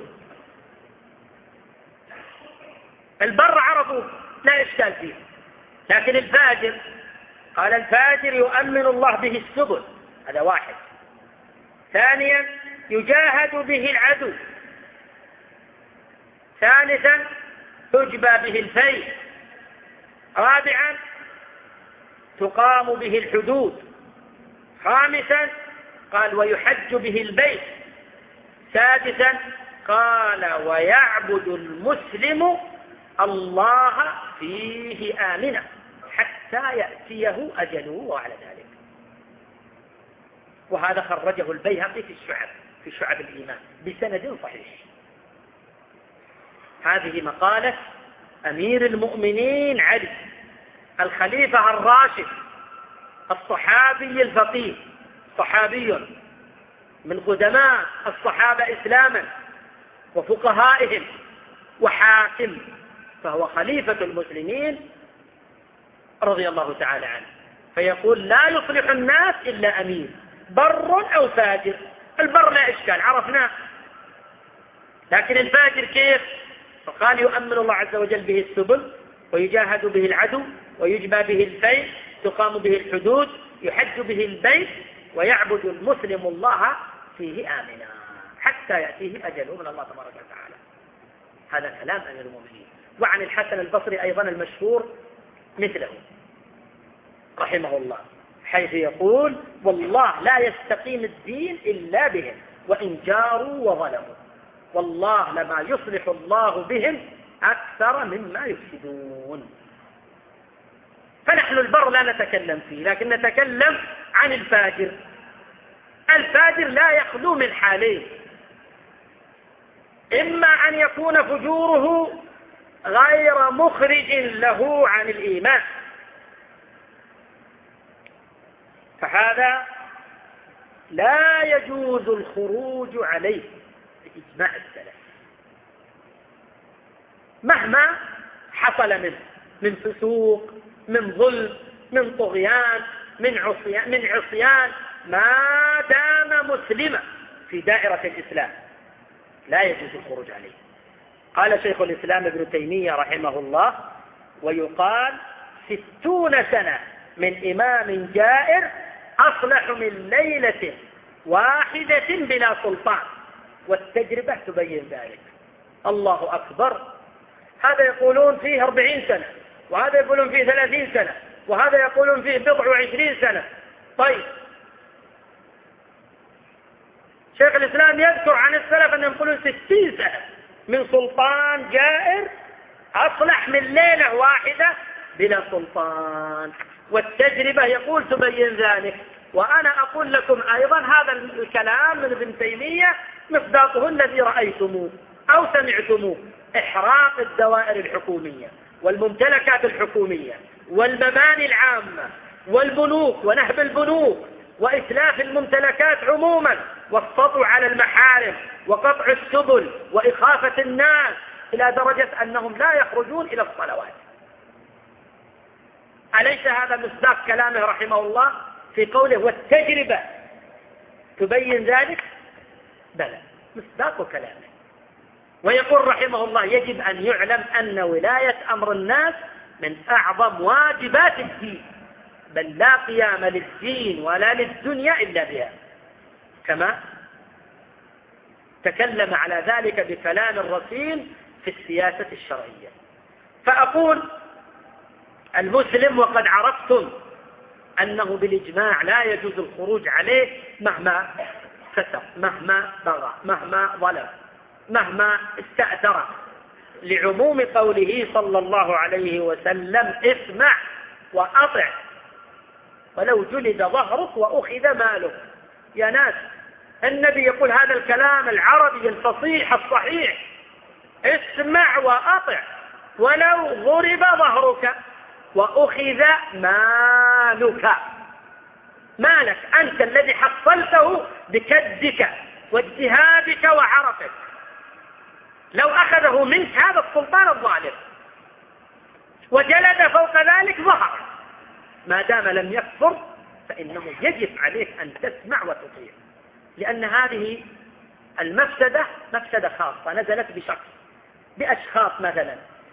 [SPEAKER 2] البر عرفوا لا إشكال فيه، لكن الفاجر قال الفاجر يؤمن الله به السبل، هذا واحد. ثانيا يجاهد به العدو. ثالثا تجبى به الفيل. رابعا تقام به الحدود. خامسا قال ويحج به البيت. سادسا قال ويعبد المسلم الله فيه آمنا حتى يأتيه أجله وعلى ذلك. وهذا خرجه البيهقي في الشعب في شعب الإيمان بسند صحيح. هذه مقالة أمير المؤمنين علي الخليفة الراشد الصحابي الفقيه، صحابي من قدماء الصحابة إسلاما وفقهائهم وحاكم، فهو خليفة المسلمين رضي الله تعالى عنه. فيقول لا يصلح الناس إلا أمير بر أو فاجر. البر لا إشكال عرفناه، لكن الفاجر كيف؟ فقال يؤمن الله عز وجل به السبل ويجاهد به العدو ويجبى به الفيل تقام به الحدود يحج به البيت ويعبد المسلم الله فيه آمنا حتى يأتيه أجله من الله تبارك وتعالى. هذا كلام أمير المؤمنين. وعن الحسن البصري أيضا المشهور مثله رحمه الله، حيث يقول والله لا يستقيم الدين إلا بهم وإن جاروا وظلموا، والله لما يصلح الله بهم أكثر مما يفسدون. فنحن البر لا نتكلم فيه، لكن نتكلم عن الفاجر. الفاجر لا يخلو من حالين: إما أن يكون فجوره غير مخرج له عن الإيمان، فهذا لا يجوز الخروج عليه بإجماع السلف مهما حصل منه من فسوق، من ظلم، من طغيان، من عصيان, من عصيان ما دام مسلما في دائرة الإسلام لا يجوز الخروج عليه. قال شيخ الإسلام ابن تيمية رحمه الله: ويقال ستون سنة من إمام جائر أصلح من ليلة واحدة بلا سلطان، والتجربة تبين ذلك. الله أكبر. هذا يقولون فيه أربعين سنة، وهذا يقولون فيه ثلاثين سنة، وهذا يقولون فيه بضع وعشرين سنة. طيب، شيخ الإسلام يذكر عن السلف أنهم يقولون ستين سنة من سلطان جائر أصلح من ليلة واحدة بلا سلطان، والتجربة يقول تبين ذلك. وأنا أقول لكم أيضا هذا الكلام من ابن تيمية مصداقه الذي رأيتموه أو سمعتموه: إحراق الدوائر الحكومية والممتلكات الحكومية والمباني العامة والبنوك ونهب البنوك وإتلاف الممتلكات عموما والسطو على المحارم وقطع السبل وإخافة الناس إلى درجة أنهم لا يخرجون إلى الصلوات. أليس هذا مصداق كلامه رحمه الله في قوله والتجربة تبين ذلك؟ بلى، مصداق كلامه. ويقول رحمه الله: يجب أن يعلم أن ولاية أمر الناس من أعظم واجبات الدين، بل لا قيام للدين ولا للدنيا إلا بها، كما تكلم على ذلك بكلام الرصين في السياسة الشرعية. فأقول المسلم وقد عرفتم أنه بالإجماع لا يجوز الخروج عليه مهما فسق، مهما بغى، مهما ظلم، مهما استأثر، لعموم قوله صلى الله عليه وسلم: اسمع وأطع ولو جلد ظهرك وأخذ مالك. يا ناس، النبي يقول هذا الكلام العربي الفصيح الصحيح: اسمع وأطع ولو ضرب ظهرك وأخذ مالك. مالك أنت الذي حصلته بكدك واجتهادك وعرفك، لو أخذه منك هذا السلطان الظالم وجلد فوق ذلك ظهر، ما دام لم يكفر فإنه يجب عليك أن تسمع وتطيع، لأن هذه المفسدة مفسدة خاصة نزلت بشخص بأشخاص مثلا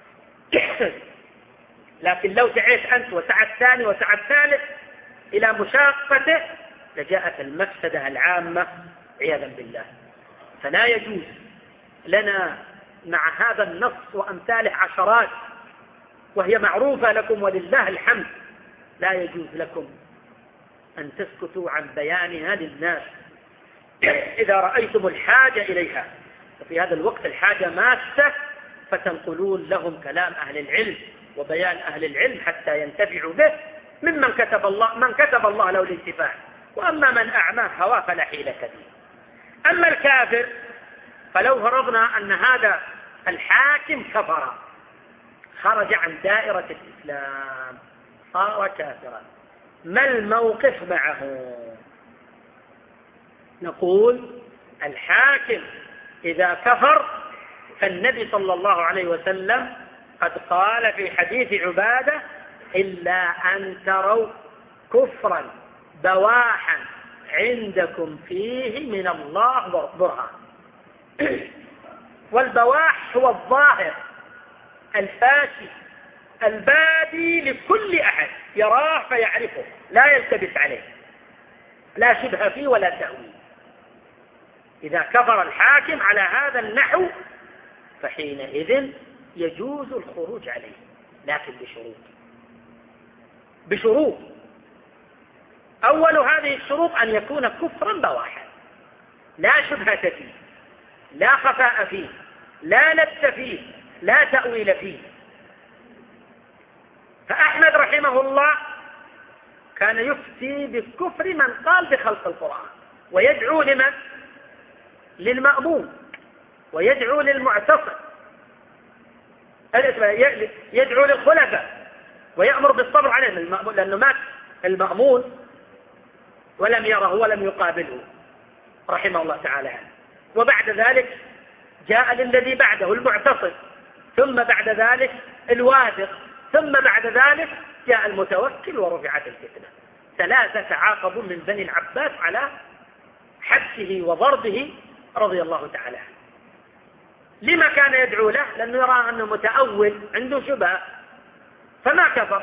[SPEAKER 2] لكن لو سعيت أنت وسعى الثاني وسعى الثالث إلى مشاقته لجاءت المفسدة العامة عياذا بالله. فلا يجوز لنا مع هذا النص وأمثاله عشرات وهي معروفة لكم ولله الحمد، لا يجوز لكم أن تسكتوا عن بيانها للناس إذا رأيتم الحاجة إليها، وفي هذا الوقت الحاجة ماسة، فتنقلون لهم كلام أهل العلم وبيان أهل العلم حتى ينتفعوا به ممن كتب الله من كتب الله له الانتفاع. وأما من أعماه هواه فلا حيلة به. أما الكافر فلو فرضنا أن هذا الحاكم كفر، خرج عن دائرة الإسلام، صار كافرا، ما الموقف معه؟ نقول الحاكم إذا كفر فالنبي صلى الله عليه وسلم قد قال في حديث عبادة: إلا أن تروا كفرا بواحا عندكم فيه من الله برهان. والبواح هو الظاهر الفاشي البادي لكل أحد يراه فيعرفه، لا يلتبس عليه، لا شبه فيه ولا تأويل. إذا كفر الحاكم على هذا النحو فحينئذ يجوز الخروج عليه، لكن بشروط بشروط أول هذه الشروط أن يكون كفرا بواحا، لا شبهة فيه، لا خفاء فيه، لا لبس فيه، لا تأويل فيه. فأحمد رحمه الله كان يفتي بالكفر من قال بخلق القرآن، ويدعو لمن؟ للمأمون، ويدعو للمعتصم، يدعو للخلفاء، ويأمر بالصبر عليهم، لأنه مات المأمون ولم يره ولم يقابله رحمه الله تعالى. وبعد ذلك جاء للذي بعده المعتصم، ثم بعد ذلك الواثق، ثم بعد ذلك جاء المتوكل ورفعت الفتنة. ثلاثة تعاقبوا من بني العباس على حبسه وضربه رضي الله تعالى عنه. لما كان يدعو له؟ لأنه يرى أنه متأول عنده شبهة، فما كفر،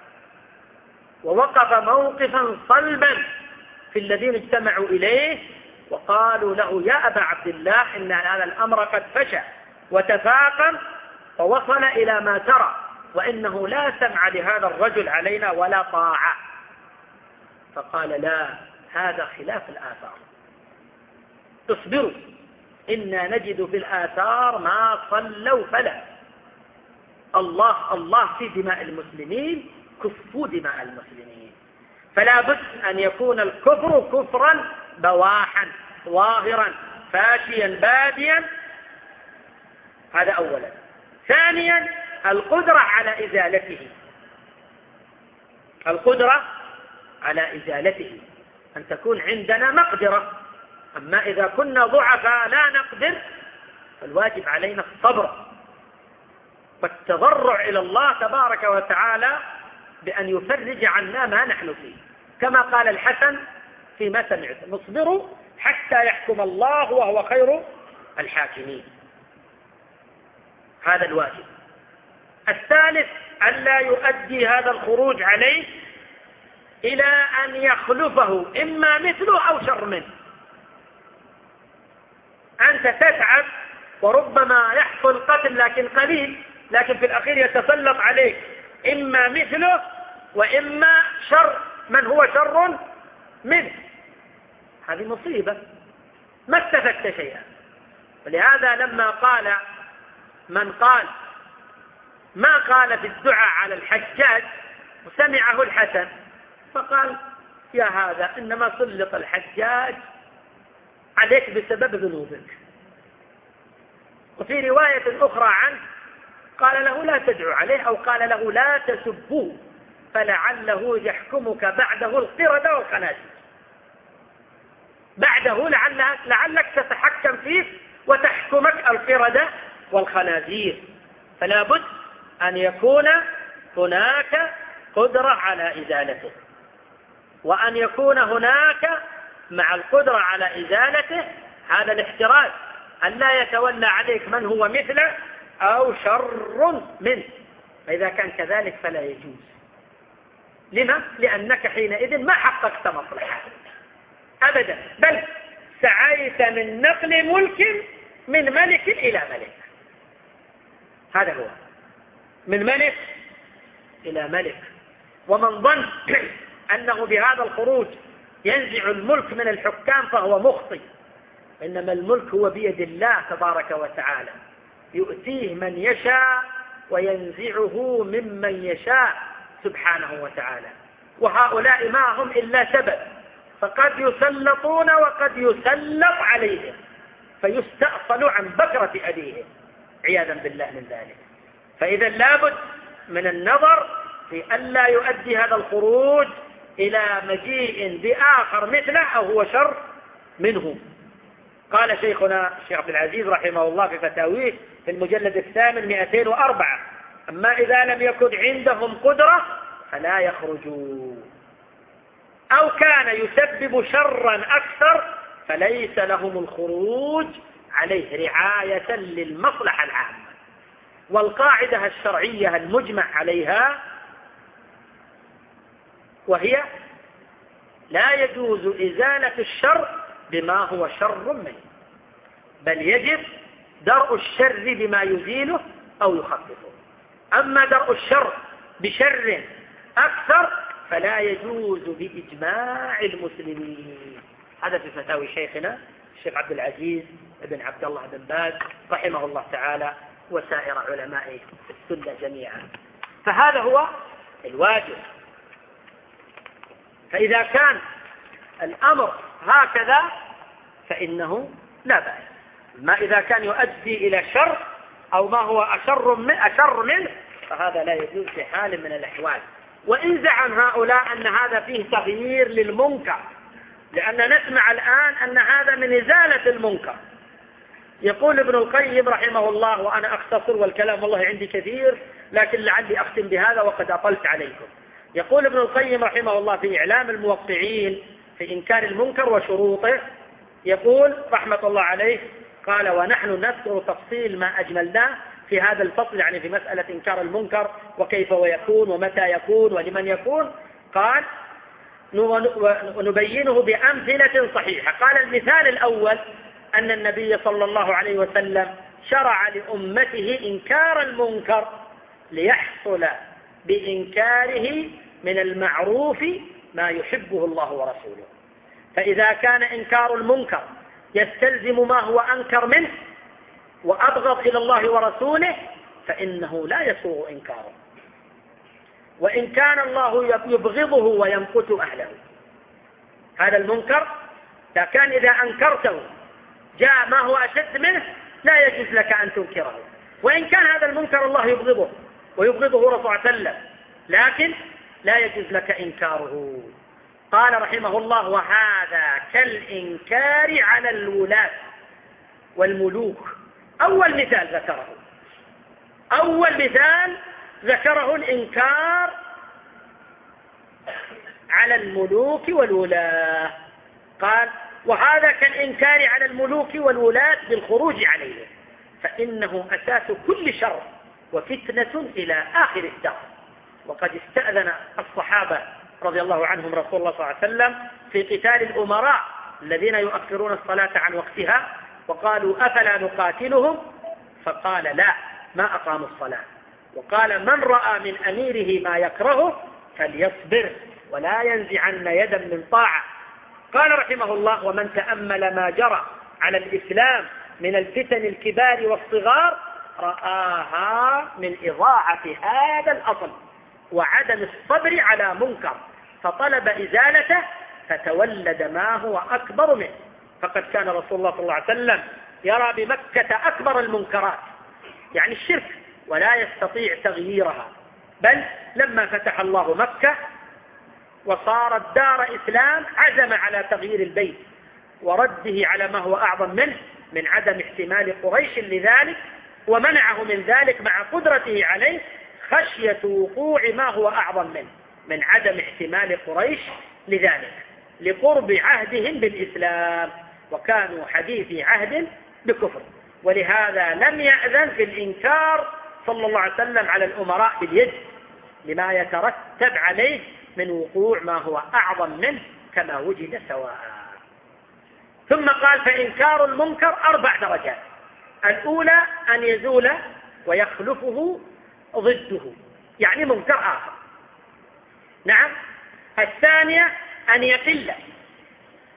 [SPEAKER 2] ووقف موقفا صلبا في الذين اجتمعوا إليه وقالوا له: يا أبا عبد الله، إن هذا الأمر قد فشى وتفاقم ووصل إلى ما ترى، وإنه لا سمع لهذا الرجل علينا ولا طاعة. فقال: لا، هذا خلاف الآثار، اصبروا، إنا نجد في الآثار ما صلوا فلا. الله الله في دماء المسلمين، كفوا دماء المسلمين. فلا بد أن يكون الكفر كفرا بواحا ظاهرا فاشيا باديا. هذا أولا. ثانيا القدرة على إزالته، القدرة على إزالته، أن تكون عندنا مقدرة. أما إذا كنا ضعفاء لا نقدر فالواجب علينا الصبر والتضرع إلى الله تبارك وتعالى بأن يفرج عنا ما نحن فيه، كما قال الحسن فيما سمعت: نصبر حتى يحكم الله وهو خير الحاكمين. هذا الواجب. الثالث ألا يؤدي هذا الخروج عليه إلى أن يخلفه إما مثله أو شر منه. أنت تتعب وربما يحصل قتل لكن قليل، لكن في الأخير يتسلط عليك إما مثله وإما شر من هو شر منه. هذه مصيبة، ما استفدت شيئا. ولهذا لما قال من قال ما قال في الدعاء على الحجاج وسمعه الحسن، فقال: يا هذا إنما سلط الحجاج عليك بسبب ذنوبك. وفي رواية أخرى عنه قال له: لا تدعو عليه، أو قال له: لا تسبوه فلعله يحكمك بعده القردة والخنازير. بعده لعلك, لعلك تتحكم فيه وتحكمك القردة والخنازير. فلا بد أن يكون هناك قدرة على إزالته، وأن يكون هناك مع القدرة على إزالته هذا الاحتراز، أن لا يتولى عليك من هو مثله أو شر منه. فإذا كان كذلك فلا يجوز. لما؟ لأنك حينئذ ما حققت مصلحة أبدا، بل سعيت من نقل ملك من ملك إلى ملك. هذا هو، من ملك إلى ملك. ومن ظن أنه بهذا الخروج ينزع الملك من الحكام فهو مخطئ، إنما الملك هو بيد الله تبارك وتعالى، يؤتيه من يشاء وينزعه ممن يشاء سبحانه وتعالى. وهؤلاء ما هم إلا سبب، فقد يسلطون وقد يسلط عليهم فيستأصل عن بكرة أبيهم عياذا بالله من ذلك. فإذا لابد من النظر في ألا يؤدي هذا الخروج إلى مجيء بآخر مثله أو هو شر منه. قال شيخنا الشيخ عبد العزيز رحمه الله في فتاويه في المجلد الثامن مئتين وأربعة: أما إذا لم يكن عندهم قدرة فلا يخرجوا، أو كان يسبب شرا أكثر فليس لهم الخروج عليه رعاية للمصلحة العامة. والقاعدة الشرعية المجمع عليها وهي: لا يجوز إزالة الشر بما هو شر منه، بل يجب درء الشر بما يزيله أو يخففه. أما درء الشر بشر أكثر فلا يجوز بإجماع المسلمين. هذا في فتاوي شيخنا الشيخ عبد العزيز بن عبد الله بن باز رحمه الله تعالى وسائر علماء السنة جميعا. فهذا هو الواجب. فإذا كان الأمر هكذا فإنه لا بأس. ما إذا كان يؤدي إلى شر أو ما هو أشر من أشر منه فهذا لا يجوز في حال من الأحوال. وإن زعم هؤلاء أن هذا فيه تغيير للمنكر، لأن نسمع الآن أن هذا من إزالة المنكر. يقول ابن القيم رحمه الله، وأنا أختصر والكلام والله عندي كثير لكن لعلي أختم بهذا وقد أطلت عليكم. يقول ابن القيم رحمه الله في إعلام الموقعين في إنكار المنكر وشروطه، يقول رحمة الله عليه: قال: ونحن نذكر تفصيل ما أجملناه في هذا الفصل، يعني في مسألة إنكار المنكر وكيف ويكون ومتى يكون ولمن يكون. قال: ونبينه بأمثلة صحيحة. قال: المثال الأول أن النبي صلى الله عليه وسلم شرع لأمته إنكار المنكر ليحصل بإنكاره من المعروف ما يحبه الله ورسوله. فإذا كان إنكار المنكر يستلزم ما هو أنكر منه وأبغض إلى الله ورسوله فإنه لا يسوغ إنكاره. وإن كان الله يبغضه ويمقت أهله، هذا المنكر إذا كان إذا أنكرته جاء ما هو أشد منه لا يجوز لك أن تنكره. وإن كان هذا المنكر الله يبغضه ويبغضه رسول الله صلى الله عليه وسلم لكن لا يجوز لك إنكاره. قال رحمه الله: وهذا كالإنكار على الولاة والملوك. أول مثال ذكره أول مثال ذكره الإنكار على الملوك والولاة. قال: وهذا كالإنكار على الملوك والولاة بالخروج عليهم، فإنه أساس كل شر وفتنة إلى آخر الدهر. وقد استأذن الصحابة رضي الله عنهم رسول الله صلى الله عليه وسلم في قتال الأمراء الذين يؤخرون الصلاة عن وقتها، وقالوا: أفلا نقاتلهم؟ فقال: لا، ما أقاموا الصلاة. وقال: من رأى من أميره ما يكرهه فليصبر ولا ينزعن يدا من طاعة. قال رحمه الله: ومن تأمل ما جرى على الإسلام من الفتن الكبار والصغار رآها من إضاعة هذا الأصل وعدم الصبر على منكر، فطلب إزالته فتولد ما هو أكبر منه. فقد كان رسول الله صلى الله عليه وسلم يرى بمكة أكبر المنكرات يعني الشرك ولا يستطيع تغييرها، بل لما فتح الله مكة وصارت دار إسلام عزم على تغيير البيت ورده على ما هو أعظم منه من عدم احتمال قريش لذلك، ومنعه من ذلك مع قدرته عليه خشية وقوع ما هو أعظم منه من عدم احتمال قريش لذلك لقرب عهدهم بالإسلام، وكانوا حديثي عهد بكفر. ولهذا لم يأذن في الإنكار صلى الله عليه وسلم على الأمراء باليد لما يترتب عليه من وقوع ما هو أعظم منه كما وجد سواء. ثم قال: فإنكار المنكر أربع درجات. الأولى أن يزول ويخلفه ضده، يعني منكر آخر. نعم. الثانية أن يقل.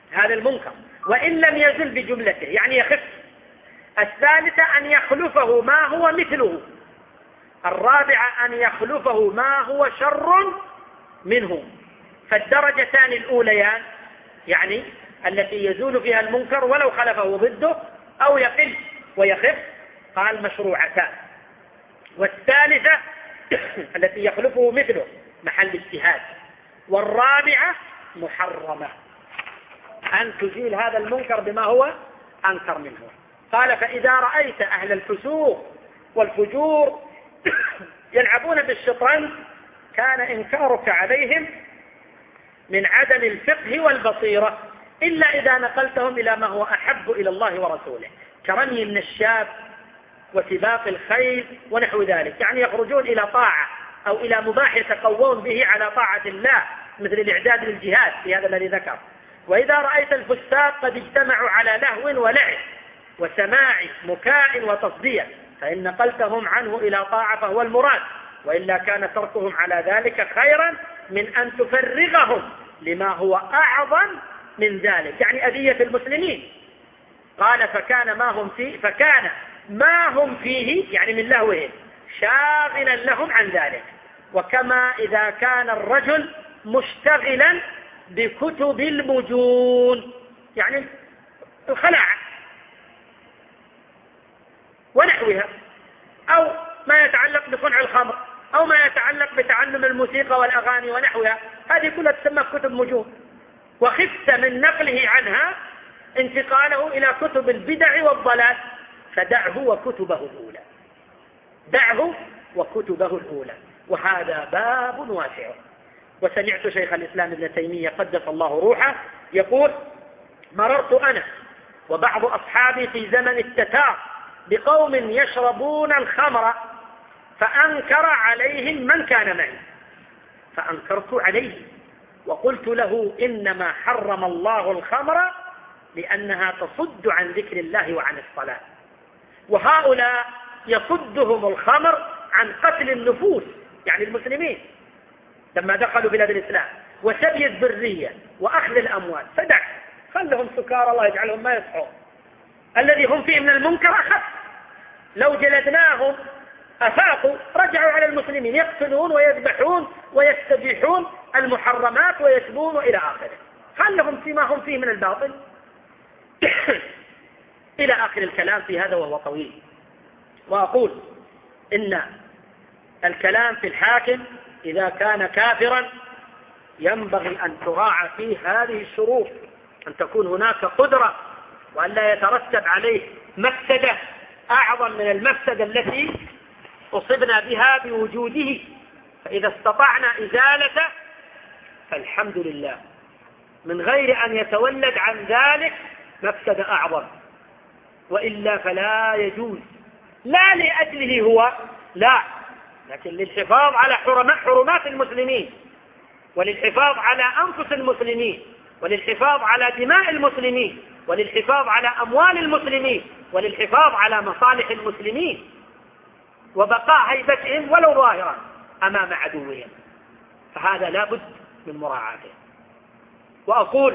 [SPEAKER 2] هذا المنكر وإن لم يزل بجملته، يعني يخف. الثالثة أن يخلفه ما هو مثله. الرابعة أن يخلفه ما هو شر منه. فالدرجتان الأوليان يعني التي يزول فيها المنكر ولو خلفه ضده أو يقل ويخف قال مشروعتان. والثالثة التي يخلفه مثله محل اجتهاد. والرابعة محرمة أن تزيل هذا المنكر بما هو أنكر منه. قال فإذا رأيت أهل الفسوق والفجور يلعبون بالشطرنج كان إنكارك عليهم من عدم الفقه والبصيرة إلا إذا نقلتهم إلى ما هو أحب إلى الله ورسوله كرمي النشاب وسباق الخيل ونحو ذلك، يعني يخرجون إلى طاعة أو إلى مباح يتقوون به على طاعة الله مثل الإعداد للجهاد في هذا الذي ذكر. وإذا رأيت الفساق قد اجتمعوا على لهو ولعب وسماع مكاء وتصدية فإن نقلتهم عنه إلى طاعة فهو المراد، وإلا كان تركهم على ذلك خيرا من أن تفرغهم لما هو أعظم من ذلك، يعني أذية المسلمين. قال فكان ما هم فيه فكان ما هم فيه يعني من لهوهم شاغلا لهم عن ذلك. وكما إذا كان الرجل مشتغلا بكتب المجون يعني الخلاعة ونحوها أو ما يتعلق بصنع الخمر أو ما يتعلق بتعلم الموسيقى والأغاني ونحوها، هذه كلها تسمى كتب مجون. وخفت من نقله عنها انتقاله إلى كتب البدع والضلال فدعه وكتبه الأولى دعه وكتبه الأولى وهذا باب واسع. وسمعت شيخ الإسلام ابن تيمية قدس الله روحه يقول مررت أنا وبعض أصحابي في زمن التتار بقوم يشربون الخمر فأنكر عليهم من كان معي فأنكرت عليه وقلت له إنما حرم الله الخمر لأنها تصد عن ذكر الله وعن الصلاة، وهؤلاء يصدهم الخمر عن قتل النفوس يعني المسلمين لما دخلوا بلاد الإسلام وسبي الذرية وأخذ الأموال، فدع خلهم سكار الله يجعلهم ما يصحون. الذي هم فيه من المنكر أخف، لو جلدناهم أفاقوا رجعوا على المسلمين يقتلون ويذبحون ويستبيحون المحرمات ويسبون إلى آخره، خلهم فيما هم فيه من الباطل إلى آخر الكلام في هذا وهو طويل. وأقول إن الكلام في الحاكم إذا كان كافرا ينبغي أن تراعى فيه هذه الشروط، أن تكون هناك قدرة وأن لا يترتب عليه مفسدة أعظم من المفسدة التي أصبنا بها بوجوده، فإذا استطعنا إزالته فالحمد لله من غير أن يتولد عن ذلك مفسدة أعظم، وإلا فلا يجوز لا لأجله هو لا، لكن للحفاظ على حرمات المسلمين وللحفاظ على أنفس المسلمين وللحفاظ على دماء المسلمين وللحفاظ على أموال المسلمين وللحفاظ على مصالح المسلمين وبقاء هيبتهم ولو ظاهرا أمام عدوهم، فهذا لا بد من مراعاته. وأقول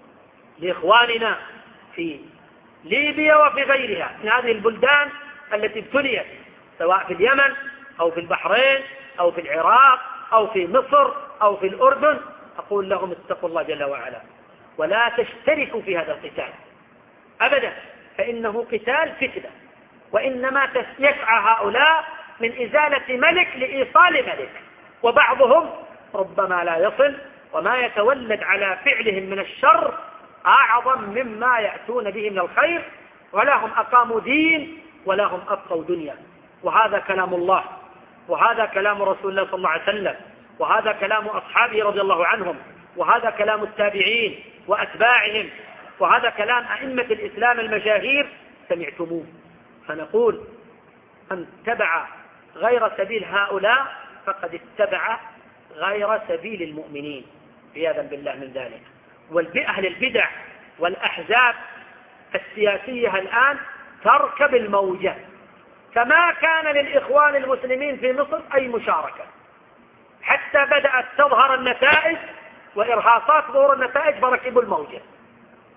[SPEAKER 2] لإخواننا في ليبيا وفي غيرها من هذه البلدان التي ابتليت سواء في اليمن أو في البحرين أو في العراق أو في مصر أو في الأردن، أقول لهم اتقوا الله جل وعلا ولا تشتركوا في هذا القتال أبدا، فإنه قتال فتنة، وإنما يسعى هؤلاء من إزالة ملك لإيصال ملك، وبعضهم ربما لا يصل وما يتولد على فعلهم من الشر أعظم مما يأتون به من الخير، ولا هم أقاموا دين ولا هم أبقوا دنيا. وهذا كلام الله وهذا كلام رسول الله صلى الله عليه وسلم وهذا كلام أصحابه رضي الله عنهم وهذا كلام التابعين وأتباعهم وهذا كلام أئمة الإسلام المشاهير سمعتموه. فنقول من اتبع غير سبيل هؤلاء فقد اتبع غير سبيل المؤمنين عياذا بالله من ذلك. والأهل البدع والأحزاب السياسية الآن تركب الموجة، كما كان للإخوان المسلمين في مصر أي مشاركة حتى بدأت تظهر النتائج وإرهاصات ظهور النتائج فركبوا الموجة،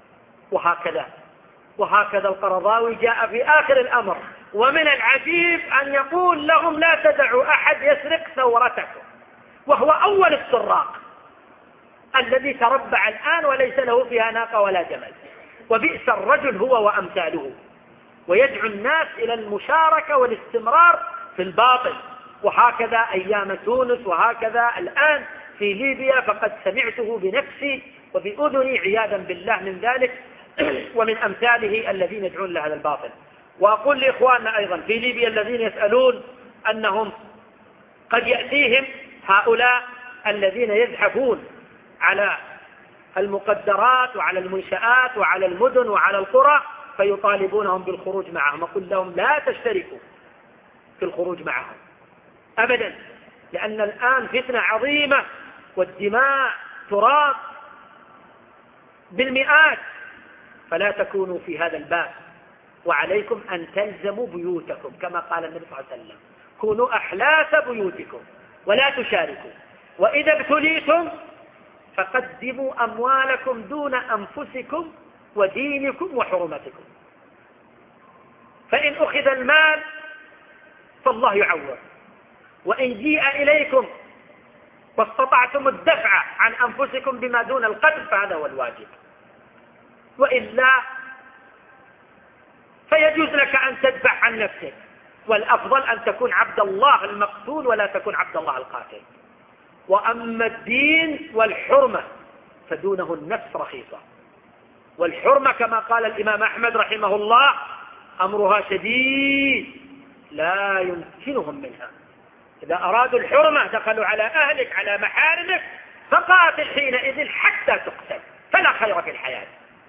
[SPEAKER 2] وهكذا وهكذا القرضاوي جاء في آخر الأمر: ومن العجيب أن يقول لهم لا تدعوا أحد يسرق ثورتكم، وهو أول السراق الذي تربع الآن وليس له فيها ناقة ولا جمل، وبئس الرجل هو وأمثاله، ويدعو الناس إلى المشاركة والاستمرار في الباطل. وهكذا أيام تونس، وهكذا الآن في ليبيا، فقد سمعته بنفسي وبأذني عياذا بالله من ذلك ومن أمثاله الذين يدعون لهذا الباطل. وأقول لإخواننا أيضا في ليبيا الذين يسألون أنهم قد يأتيهم هؤلاء الذين يزحفون على المقدرات وعلى المنشآت وعلى المدن وعلى القرى فيطالبونهم بالخروج معهم، أقول لهم لا تشتركوا في الخروج معهم أبدا، لأن الآن فتنة عظيمة والدماء تراق بالمئات، فلا تكونوا في هذا الباب، وعليكم أن تلزموا بيوتكم كما قال النبي صلى الله عليه وسلم: كونوا أحلاس بيوتكم ولا تشاركوا، وإذا ابتليتم فقدموا أموالكم دون أنفسكم ودينكم وحرمتكم، فإن أخذ المال فالله يعوض، وإن جيء إليكم واستطعتم الدفع عن أنفسكم بما دون القتل فهذا هو الواجب، وإلا فيجوز لك أن تدفع عن نفسك، والأفضل أن تكون عبد الله المقتول ولا تكون عبد الله القاتل. وأما الدين والحرمة فدونه النفس رخيصة، والحرمة كما قال الإمام أحمد رحمه الله أمرها شديد لا يمكنهم منها، إذا أرادوا الحرمة دخلوا على أهلك على محارمك فقاتل حينئذ حتى تقتل، فلا خير في الحياة.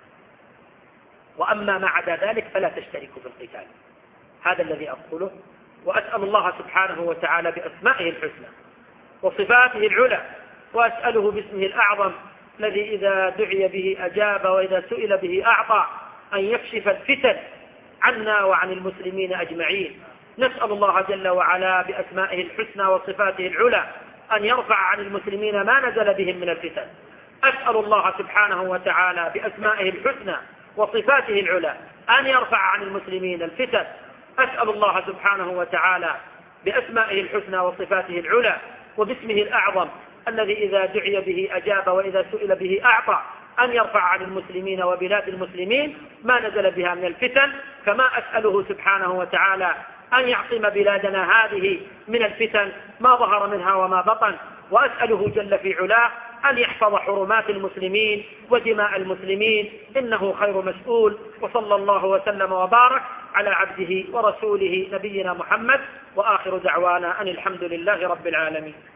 [SPEAKER 2] وأما ما عدا ذلك فلا تشتركوا في القتال. هذا الذي أقوله، وأسأل الله سبحانه وتعالى بأسمائه الحسنى وصفاته العلى، وأسأله باسمه الأعظم الذي إذا دعي به أجاب وإذا سئل به أعطى أن يكشف الفتن عنا وعن المسلمين أجمعين. نسأل الله جل وعلا بأسمائه الحسنى وصفاته العلى أن يرفع عن المسلمين ما نزل بهم من الفتن. أسأل الله سبحانه وتعالى بأسمائه الحسنى وصفاته العلى أن يرفع عن المسلمين الفتن. أسأل الله سبحانه وتعالى بأسمائه الحسنى وصفاته العلى وباسمه الأعظم الذي إذا دعي به أجاب وإذا سئل به أعطى أن يرفع عن المسلمين وبلاد المسلمين ما نزل بها من الفتن، كما أسأله سبحانه وتعالى أن يعصم بلادنا هذه من الفتن ما ظهر منها وما بطن، وأسأله جل في علاه أن يحفظ حرمات المسلمين ودماء المسلمين، إنه خير مسؤول. وصلى الله وسلم وبارك على عبده ورسوله نبينا محمد، وآخر دعوانا أن الحمد لله رب العالمين.